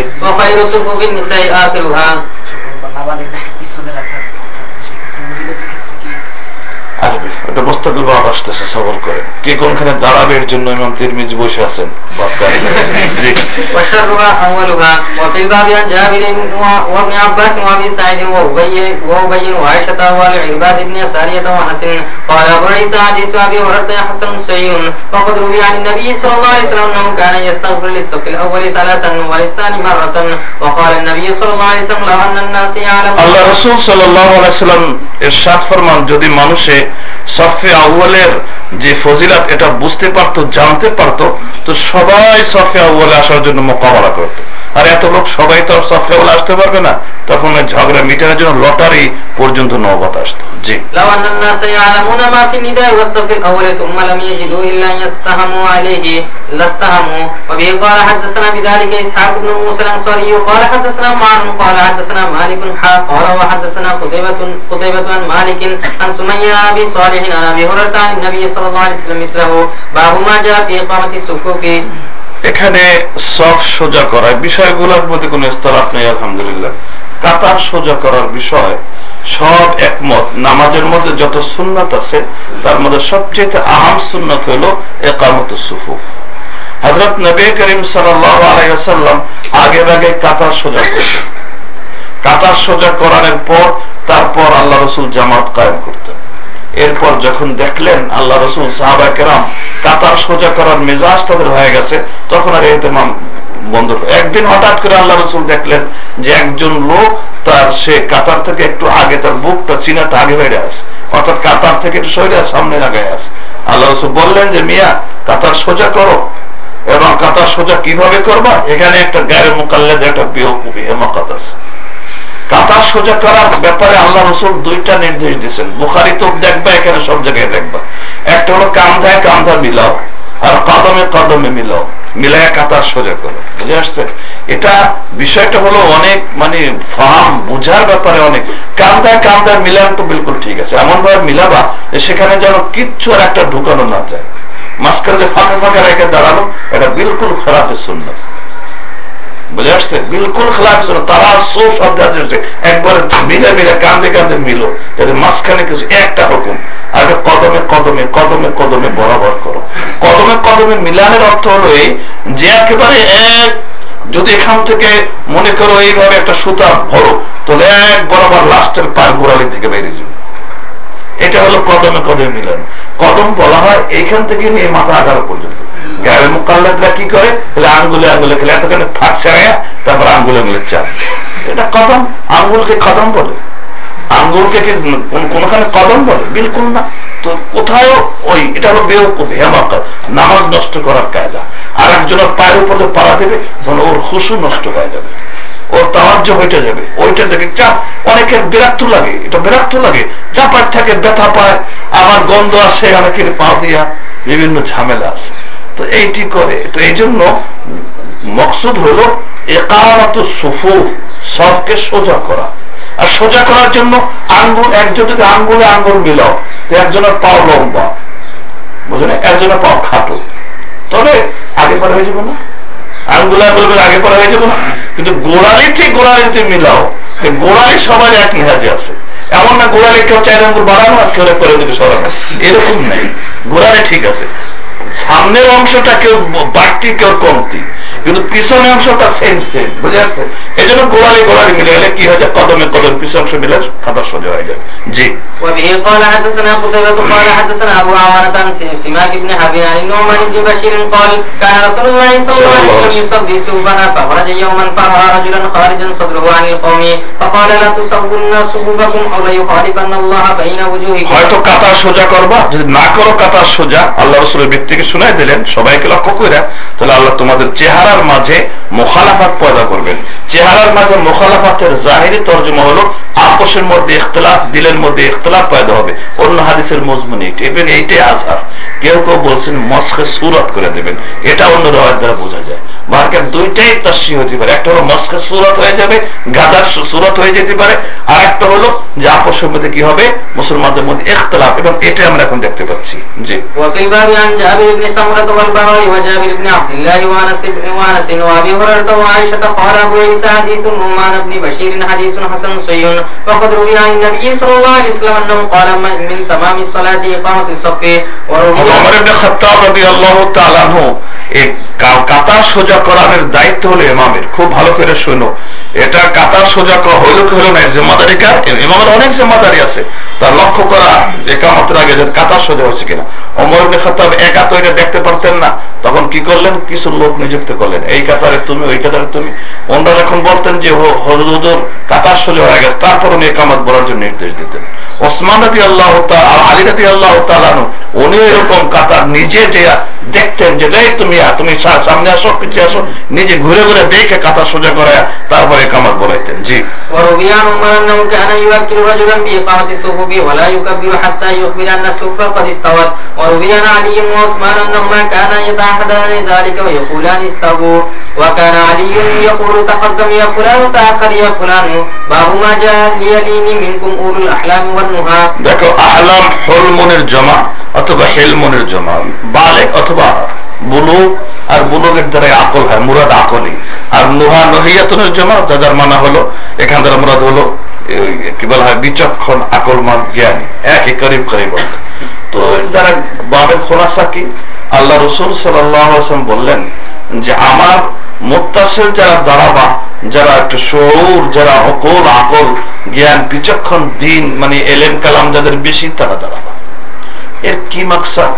আসবে, এটা মুস্তাকিল বাব আসতেছে, সবল করে কে কোনখানে দাঁড়াবে এর জন্য ইমাম তিরমিজি বসে আছেন। জি। وشرها أولها وفي الباب عن جابر وابن عباس وابي سعيد وأبي وأبي وعائشة والعباس بن سارية وأنس قال أبو عيسى حديث أبي هريرة حسن صحيح وقد روي عن النبي صلى الله عليه وسلم أنه كان يستغفر للصف الأول ثلاثا وللثاني مرة وقال النبي صلى الله عليه وسلم لو أن الناس يعلمون। আল্লাহ রাসূল সাল্লাল্লাহু আলাইহি ওয়াসাল্লাম ইরশাদ ফরমান, যদি মানুষে সফে আউয়ালের যে ফজিলত এটা বুঝতে পারতো, জানতে পারতো, তো সবাই সফে আউয়ালে আসার জন্য মোকাবেলা করতো। আর এত লোক সবাই তো সফে আউয়ালে আসতে পারবে না, তখন ঝগড়া মিটানোর জন্য লটারি পর্যন্ত নওবত আসতো। জি। لو أن الناس يعلمون ما في النداء والصف الأول ثم لم يجدوا إلا أن يستهموا عليه لاستهموا. وبه قال حدثنا بذلك إسحاق بن موسى الأنصاري قال حدثنا معن قال حدثنا مالك حا قال وحدثنا قتيبة قتيبة عن مالك عن سمية عن أبي صالح عن أبي هريرة عن النبي صلى الله عليه وسلم مثله باب ما جاء في إقامة الصفوف। এখানে সফ সোজা করা বিষয়গুলোর মধ্যে কোনো ইখতিলাফ নেই আলহামদুলিল্লাহ। কাতার সোজা করার বিষয় সব একমত। নামাজের মধ্যে যত সুন্নাত আছে তার মধ্যে সবচেয়ে আহম সুন্নাত হলো ইকামতুস সুফুফ। হযরত নবী করিম সাল্লাল্লাহু আলাইহি ওয়াসাল্লাম আগে আগে কাতার সোজা করতেন। কাতার সোজা করার পর তারপর আল্লাহ রাসূল জামাত কায়েম করতেন। এরপর যখন দেখলেন আল্লাহ রাসূল সাহাবায়ে কেরাম কাতার সোজা করার মেজাজ তাদের হয়ে গেছে, তখন আর ইহতিমাম বন্ধ। একদিন হঠাৎ করে আল্লাহ রাসূল দেখলেন যে একজন লোক তার সে কাতার থেকে একটু আগে, তার বুকটা চিনাটা আগে বেড়ে আছে, অর্থাৎ কাতার থেকে একটু সরে সামনে আগে আছে। আল্লাহ রাসূল বললেন যে মিয়া কাতার সোজা করো, এবং কাতার সোজা কিভাবে করবা, এখানে একটা গায়ের মুকাল্লাদ একটা বেওকুফি হেমাকাত আছে। কাতার সোজা করার ব্যাপারে আল্লাহ রাসূল দুইটা নির্দেশ দিয়েছেন, বুখারী তো দেখবা, এখানে সব জায়গায় দেখবা। একটা হলো কাঁধায় কাঁধা মিলাও, আর কদমে কদমে মিলাও, মিলায় কাতার সোজা করো। বুঝে আসছে? এটা বিষয়টা হলো অনেক মানে ফাহাম বুঝার ব্যাপারে অনেক। কাঁধায় কাঁধা মিলান তো বিলকুল ঠিক আছে, এমন ভাবে মিলাবা যে সেখানে যেন কিচ্ছু আর একটা ঢুকানো না যায়। মাঝখানে যে ফাঁকা ফাঁকা রেখে দাঁড়ানো, এটা বিলকুল খেলাফে সুন্নাত। বুঝে আসছে? বিলকুল খেলাফে সুন্নাত। তারা সো শব্দ আছে একবার মিলে মিলে কাঁধে কাঁধে মিলো, যাতে মাঝখানে কিছু একটা হুকুম, আর কদমে কদমে কদমে কদমে বরাবর করো। কদমে কদমে মিলানের অর্থ হলো এই যে একেবারে এক, যদি এখান থেকে মনে করো এইভাবে একটা সুতা ভরো, তাহলে এক বরাবর লাস্টের পার গোড়ালি থেকে বেরিয়ে যাবে। এটা হলো কদমে কদমে মিলানো। কদম বলা হয় এইখান থেকে নিয়ে মাথা আগার পর্যন্ত। গায়ের মুকাল্লাদরা কি করে, আঙ্গুলে আঙ্গুলে খেলে এতখানি ফাঁক ছাড়াইয়া তারপর আঙ্গুলে আঙ্গুলে চাপ, এটা কদম। আঙ্গুলকে কদম বলে? আঙ্গুলকে কি কোনখানে কদম বলে? বিলকুল না। তো কোথায় ওই এটা হলো বেওকুফি হেমাকাত, নামাজ নষ্ট করার কায়দা। আর একজনের পায়ের উপর পাড়া দেবে, তখন ওর খুশু নষ্ট হয়ে যাবে, ওর তাওয়াজ্জু হইতে যাবে। ওইটা দেখে চাপ, অনেকের বিরক্ত লাগে, এটা বিরক্ত লাগে, চাপার থাকে ব্যথা পায়, আবার গন্ধ আসে অনেকের পা দিয়া, বিভিন্ন ঝামেলা আছে। তো এইটি করে, তো এই জন্য মকসুদ হলো ইকামাতু সুফুফ, সফকে সোজা করা। আর সোজা করার জন্য আঙ্গুল একজন যদি আঙ্গুলে আঙ্গুল মিলাও, তো একজনের পাও লম্বা, বুঝলেন, একজনের পাও খাটো, তবে আগে পরে হয়ে যাবে না? আঙ্গুলে আঙ্গুল মিলে আগে পরে হয়ে যাবে না? কিন্তু গোড়ালি ঠিক গোড়ালি যদি মিলাও, গোড়ালি সবাই এক লিহাজে আছে। এমন না গোড়ালি কেউ চার আঙ্গুল বাড়ানো আর কেউ করে দিকে সরানো, এরকম নাই। গোড়ালি ঠিক আছে, সামনের অংশটা কেউ বাড়তি কেউ কমতি, কিন্তু পিছনের অংশটা সেম সেম। বুঝে আসছে? এই জন্য গোড়ালি গোড়ালি মিলে গেলে কি হয়, কদমে কদম পিছন অংশ মিলে খাতা সোজা হয়ে যায়। জি। وبه قال حدثنا قتيبة قال حدثنا أبو عوانة عن سماك بن حرب عن النعمان بن بشير قال كان رسول الله صلى الله عليه وسلم يصلي صوبنا فخرج يوما فرأى رجلا خارجا صدره عن القوم فقال لا تصبون صفوفكم أو ليخالفن الله بين وجوهكم। হয়তো কাতা সোজা করবা, যদি না করো কাতা সোজা, আল্লাহ রাসূলের ব্যক্তিকে শুনাই দিলেন সবাইকে লক্ষ্য করে, তাহলে আল্লাহ তোমাদের চেহারার মাঝে মুখালাফাত পয়দা করবেন। চেহারার মাঝে মুখালাফাতের জাহিরি তরজমা হলো আপোষের মধ্যে ইখতিলাফ, দিলের মধ্যে ইখতিলাফ পয়দা হবে। অন্য হাদিসের মজমুন এইটাই, এবং এইটাই আজহার। কেউ কেউ বলছেন মস্কে সুরাত করে দেবেন, এটা অন্য রাওয়াত দ্বারা বোঝা যায়। মার্কেট দুইটাই তাসসিহ হতে পারে, একটা হলো মস্কে সুরাত হয়ে যাবে, গাদার সুরাত হয়ে যেতে পারে, আর একটা হলো যে আপোষের মধ্যে কি হবে, মুসলমানদের মধ্যে ইখতিলাফ, এবং এটা আমরা এখন দেখতে পাচ্ছি। জি। وفي باب عن جابر بن سمرة والبراء وجابر بن عبد الله وانس وانس وابي هريرة وعائشة قال ابو عيسى حديث النعمان بن بشير حديث حسن صحيح وقد روي عن النبي صلى الله عليه وسلم انه قال من تمام الصلاة إقامة الصف। ওমর ইবনে খাত্তাব রাদিয়াল্লাহু তাআলা আনহু এই কাতার সোজা করার দায়িত্ব হলো ইমামের। খুব ভালো করে শুনো, এটা কাতার সোজা করা হইল কি হলো না, জিম্মাদারি কার? ইমামের অনেক জিম্মাদারি আছে, তার লক্ষ্য করা ইকামতের আগে যে কাতার সোজা হয়েছে কিনা। ওমর ইবনে খাত্তাব একা তো এটা দেখতে পারতেন না, তখন কি করলেন, কিছু লোক নিযুক্ত করলেন, এই কাতারে তুমি, ওই কাতারে তুমি। ওনারা যখন বলতেন যে হুজুর কাতার সোজা হয়ে গেছে, তারপর উনি ইকামত বলার জন্য নির্দেশ দিতেন। ওসমান রাদিয়াল্লাহু তাআলা আর আলী রাদিয়াল্লাহু তাআলা উনি এরকম কাতার নিজে যে দেখতেন যে তুমি তুমি সামনে আসো পিছিয়ে আসো, নিজে ঘুরে ঘুরে দেখে কাতার সোজা করে তারপরে ইকামত বলাইতেন। জি। وروي عن عمر انه كان يوكل رجلا بإقامة الصفوف ولا يكبر حتى يخبر ان الصف قد استوت. وروي عن علي وعثمان انهما كانا يتعهدان ذلك ويقولان استووا وكان علي يقول تقدم يا فلان وتأخر يا فلان باب ما جاء ليلين منكم أولو الأحلام والنهى। দেখো আহলাম হুলমুনের জমা অথবা হিলমুনের জমা, বালেগ অথবা বুলুগ, আর বুলুগের দ্বারা আকল হয়, মুরাদ আকলি। আর নুহা নহিয়াতুনের জমা, যার মানা হলো এখান দ্বারা মুরাদ হলো কি বলা হয়, বিচক্ষণ, আকলমান, জ্ঞানী, একই করিব করিব। তো এর দ্বারা বাবের খোলাসা কি, আল্লাহ রাসূল সাল্লাল্লাহু আলাইহি ওয়াসাল্লাম বললেন যে আমার মুত্তাসিল যারা দাঁড়াবা, যারা একটু শউর, যারা অকল আকল জ্ঞান বিচক্ষণ, দিন মানে এলেম কালাম যাদের বেশি, তারা দাঁড়াবা। এর কি মাকসাদ?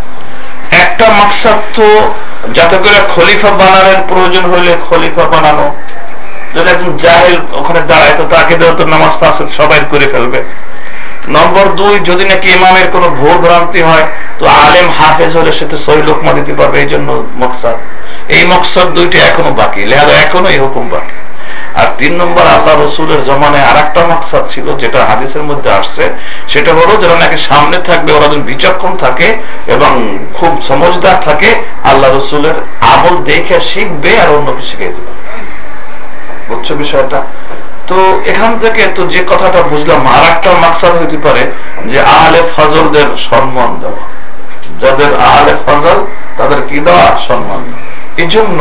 একটা মাকসাদ তো যাতে করে খলিফা বানানোর প্রয়োজন হলে খলিফা বানানো, যদি একজন জাহেল ওখানে দাঁড়ায় তো তাকে দেওয়া তো নামাজ পাশে সবাই করে ফেলবে। নম্বর দুই, যদি নাকি ইমামের কোনো ভুল ভ্রান্তি হয় তো আলেম হাফেজ হলে সে তো সহি লোকমা দিতে পারবে, এই জন্য মকসাদ। এই মকসাদ দুইটা এখনো বাকি, লেহাজা এখনো এই হুকুম বাকি। আর তিন নম্বর, আল্লাহ রসুলের জমানায় আর একটা মকসাদ ছিল যেটা হাদিসের মধ্যে আসছে, সেটা হলো যারা নাকি সামনে থাকবে ওরা যদি বিচক্ষণ থাকে এবং খুব সমঝদার থাকে, আল্লাহ রসুলের আমল দেখে শিখবে আর অন্যকে শিখাইতে পারবে। বুঝছো বিষয়টা? তো এখান থেকে তো যে কথাটা বুঝলাম, আর একটা মাকসাদ হইতে পারে যে আহলে ফজলদের সম্মান দেওয়া, যাদের আহলে ফজল তাদের কি দেওয়া, সম্মান দেওয়া। এই জন্য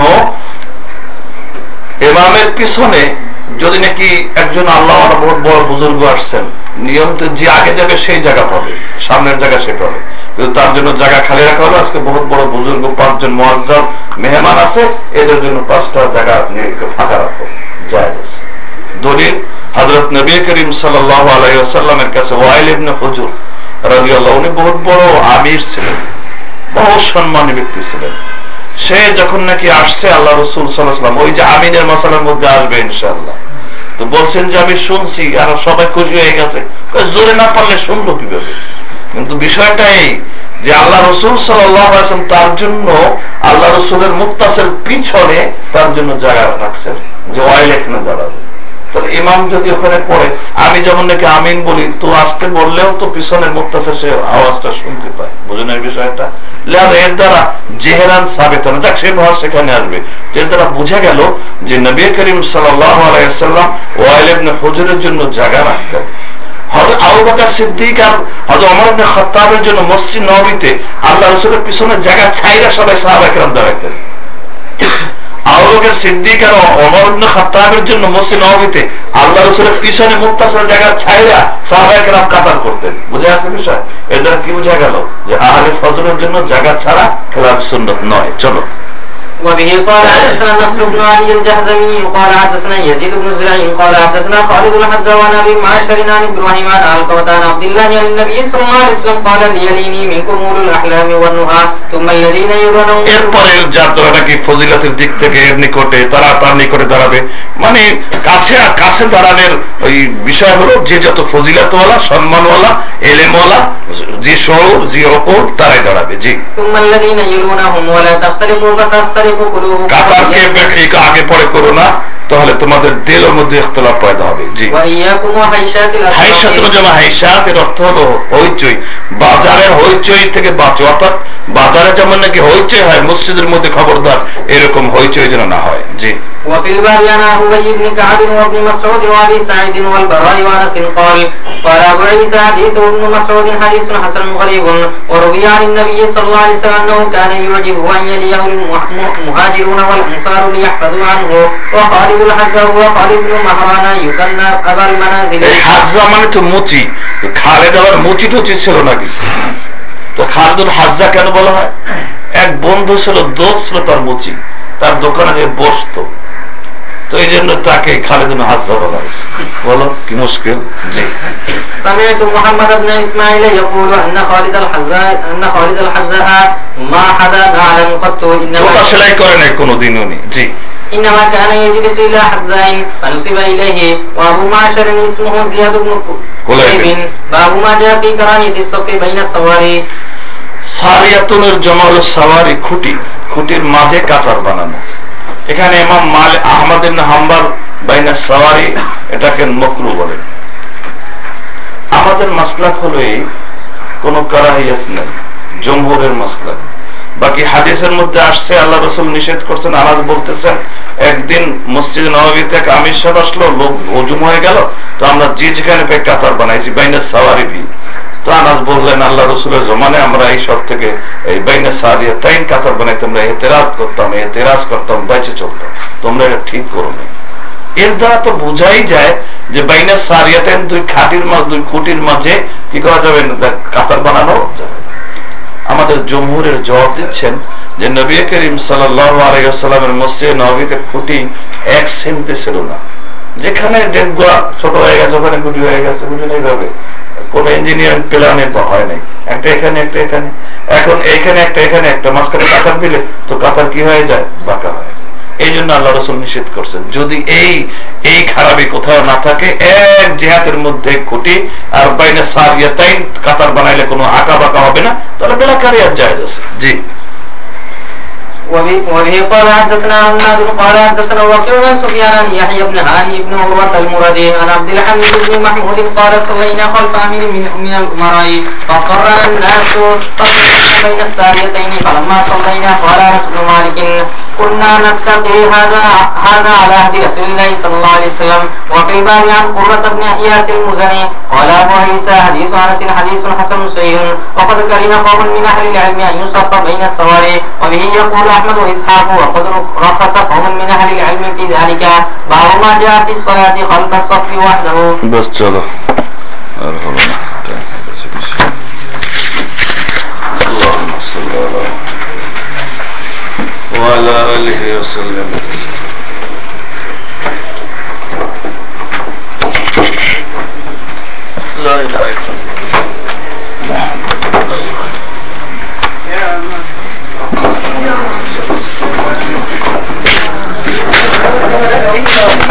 ইমামের পিছনে যদি নাকি একজন আল্লাহ বহুত বড় বুজুর্গ আসছেন, নিয়মিত যে আগে যাবে সেই জায়গা পাবে, সামনের জায়গা সে পাবে, কিন্তু তার জন্য জায়গা খালি রাখা হলো। আজকে বহুত বড় বুজুর্গ পাঁচজন মুআজ্জাজ মেহমান আছে, এদের জন্য পাঁচটা জায়গা ফাঁকা রাখো, জায়েজ আছে। দলিল হযরত নবী করিম সাল্লাল্লাহু আলাইহি ওয়াসাল্লামের কাছে ওয়াইল ইবনে হুজুর রাদিয়াল্লাহু, উনি বহুত বড় আমির ছিলেন, বহু সম্মানী ব্যক্তি ছিলেন। সে যখন নাকি আসছে আল্লাহ রাসূল সাল্লাল্লাহু আলাইহি ওয়াসাল্লাম, ওই যে আমিনের মাসালার মধ্যে আসবে ইনশাআল্লাহ, তো বলছেন যে আমি শুনছি, আর সবাই খুশি হয়ে গেছে। জোরে না পারলে শুনলো কিভাবে? কিন্তু বিষয়টা এই যে আল্লাহ রাসূল সাল্লাল্লাহু আলাইহি ওয়াসাল্লাম তার জন্য আল্লাহ রাসূলের মুত্তাসিল পিছনে তার জন্য জায়গা রাখছেন যে ওয়াইল এখানে দাঁড়াবে। তাহলে ইমাম যদি ওখানে পড়ে, আমি যেমন নাকি আমিন বলি, তো আসতে বললেও তো পিছনের মুত্তাসিল সে আওয়াজটা শুনতে পায়। বুঝুন এই বিষয়টা? লিহাজা এর দ্বারা জেহরান সাবিত না, যাক সে ভাব সেখানে আসবে। এর দ্বারা বোঝা গেল যে নবী করিম সাল্লাল্লাহু আলাইহি ওয়াসাল্লাম ওয়াইল ইবনে হুজুরের জন্য জায়গা রাখতেন। হযরত আবু বকর সিদ্দিক আর হযরত ওমর ইবনে খাত্তাবের জন্য মসজিদ নববীতে আল্লাহ রাসূলের পিছনে জায়গা ছাইরা সবাই সাহাবা কেরাম দাঁড়াইতেন। আবু বকর সিদ্দিক আর ওমর ইবনে খাত্তাবের জন্য মসজিদ নববীতে আল্লাহ রাসূলের পিছনে মুত্তাসিল জায়গা ছাইরা সাহাবা কেরাম কাতার করতেন। বুঝা আছে বিষয়? এর দ্বারা কি বোঝা গেল যে আহলে ফজলের জন্য জায়গা ছাড়া খেলাফ সুন্নাত নয়। চলো। وبه قال حدثنا نصر بن علي الجهزمي قال حدثنا يزيد بن زريع قال حدثنا خالد الحذا عن ابي معشر عن ابراهيم عن علقمة عن عبد الله عن النبي صلى الله عليه وسلم قال ليليني منكم اولو الاحلام والنهى ثم الذين يلونهم। এরপরে যার দ্বারা কি ফজিলতের দিক থেকে এর নিকটে তারা তার নিকটে দাঁড়াবে, মানে কাছে কাছে দাঁড়ানোর ওই বিষয় হলো যে যত ফজিলতওয়ালা, সম্মানওয়ালা, এলেমওয়ালা, যে শৌর যে অকল তারাই দাঁড়াবে। জি। ثم الذين يلونهم ولا تختلفوا فتختلفوا قلوبكم। কাতারকে আগে পরে করো না, তাহলে তোমাদের দিলের মধ্যে ইখতিলাফ পয়দা হবে। জি। ওয়াইয়াকুম ওয়া হাইশাতিল আসওয়াক। হাইশাতুল জামা, হাইশাতের অর্থ হলো হইচই, বাজারের হইচই থেকে বাঁচো। অর্থাৎ বাজারে যেমন নাকি হইচই হয়, মসজিদের মধ্যে খবরদার এরকম হইচই যেন না হয়। জি। وفي الباب عن أبي بن كعب وابن مسعود وأبي سعيد والبراء وأنس قال قال أبو عيسى حديث ابن مسعود حديث حسن غريب وروي عن النبي صلى الله عليه وسلم أنه كان يعجبه أن يليه المهاجرون والأنصار ليحفظوا عنه وخالد الحذا وخالد بن مهران يكنى أبا المنازل। হাজ্জা মানে তো মুচি, তো খালেদ আবার মুচি টুচি ছিল নাকি? তো খালিদুল হাজ্জা কেন বলা হয়? এক বন্ধু ছিল, দোস্ত ছিল তার মুচি, তার দোকানে যে বসতো, তো এই জন্য তাকে খালিদুল হাজ্জা বলা হয়েছে। বলো কি মুশকিল। জি। سمعت محمد بن إسماعيل يقول أن خالد الحذاء أن خالد الحذاء ما حدا نعلم قط إنما জুতা সেলাই করে নাই কোনোদিন উনি। জি। إنما كان يجلس إلى حذاء فنسب إليه وأبو معشر اسمه زياد بن كليب باب ما جاء في كراهية الصف بين السواري। সারিয়াতুনের জমা হলো সাওয়ারি, খুঁটি, খুঁটির মাঝে কাতার বানানো। এখানে ইমাম মালিক আহমদ ইবনে হাম্বল বাইনা সাওয়ারি এটাকে মাকরুহ বলেন। আমাদের মাসলাক হলো এই, কোনো কারাহিয়ত নেই, জমহুরের মাসলাক। বাকি হাদিসের মধ্যে আসছে আল্লাহ রাসূল নিষেধ করছেন। আনাস বলতেছেন একদিন মসজিদ নববীতে এক আমির সাহেব আসলো, লোক হুজুম হয়ে গেল, তো আমরা যে যেখানে পেয়ে কাতার বানাইছি বাইনা সাওয়ারি ভি। তো আনাস বললেন আল্লাহ রাসূলের জমানে আমরা এই সব থেকে এই বাইনা সারিয়া তাইন কাতার বানাইতাম, আমরা এতেরাজ করতাম, এতেরাজ করতাম, বাইচে চলতাম, তোমরা এটা ঠিক করো না। এর দ্বারা তো বোঝাই যায় যে বাইনা সারিয়াতাইন, দুই খাটির মাঝে, দুই খুঁটির মাঝে কি করা যাবে না, কাতার বানানো যাবে। আমাদের জমহুরের জবাব দিচ্ছেন যে নবী করিম সাল্লাল্লাহু আলাইহি ওয়াসাল্লামের মসজিদে নববীতে খুঁটি এক সেন্টে ছিল না, যেখানে ডেগুয়া ছোট হয়ে গেছে ওখানে খুঁটি হয়ে গেছে। বুঝলেন? এইভাবে কোন ইঞ্জিনিয়ারিং প্ল্যানে হয় নাই, একটা এখানে একটা এখানে, এখন এইখানে একটা এখানে একটা, মাঝখানে কাতার দিলে তো কাতার কি হয়ে যায়, বাঁকা হয়ে যায়। এই জন্য আল্লাহ রাসূল নিষেধ করছেন। যদি এই এই খারাপি কোথাও না থাকে, এক জিহাতের মধ্যে খুঁটি আর বাইনা সারিয়াতাইন কাতার বানাইলে কোনো আঁকা বাঁকা হবে না, তাহলে বেলা জাকারিয়া জায়েজ আছে। জি وبه وبه قال حدثنا هناد قال حدثنا وكيع عن سفيان عن يحيى بن هاني بن عروة المرادي عن عبد الحميد بن محمود قال صلينا خلف امير من من الامراء فقرنا الناس فصلينا بين الساريتين فلما صلينا قال انس بن مالك كنا نتقي هذا هذا على عهد رسول الله صلى الله عليه وسلم. وفي الباب عن قرة بن اياس المزني قال ابو عيسى حديث انس حديث حسن صحيح وقد كره قوم من اهل العلم ان يصف بين السواري. وبه يقول احمد واسحاق وقد رخص قوم من اهل العلم في ذلك. باب ما جاء في الصلاة خلف الصف وحده. بس চলো আর হলো না اللهم صل على وعلى آله وسلم.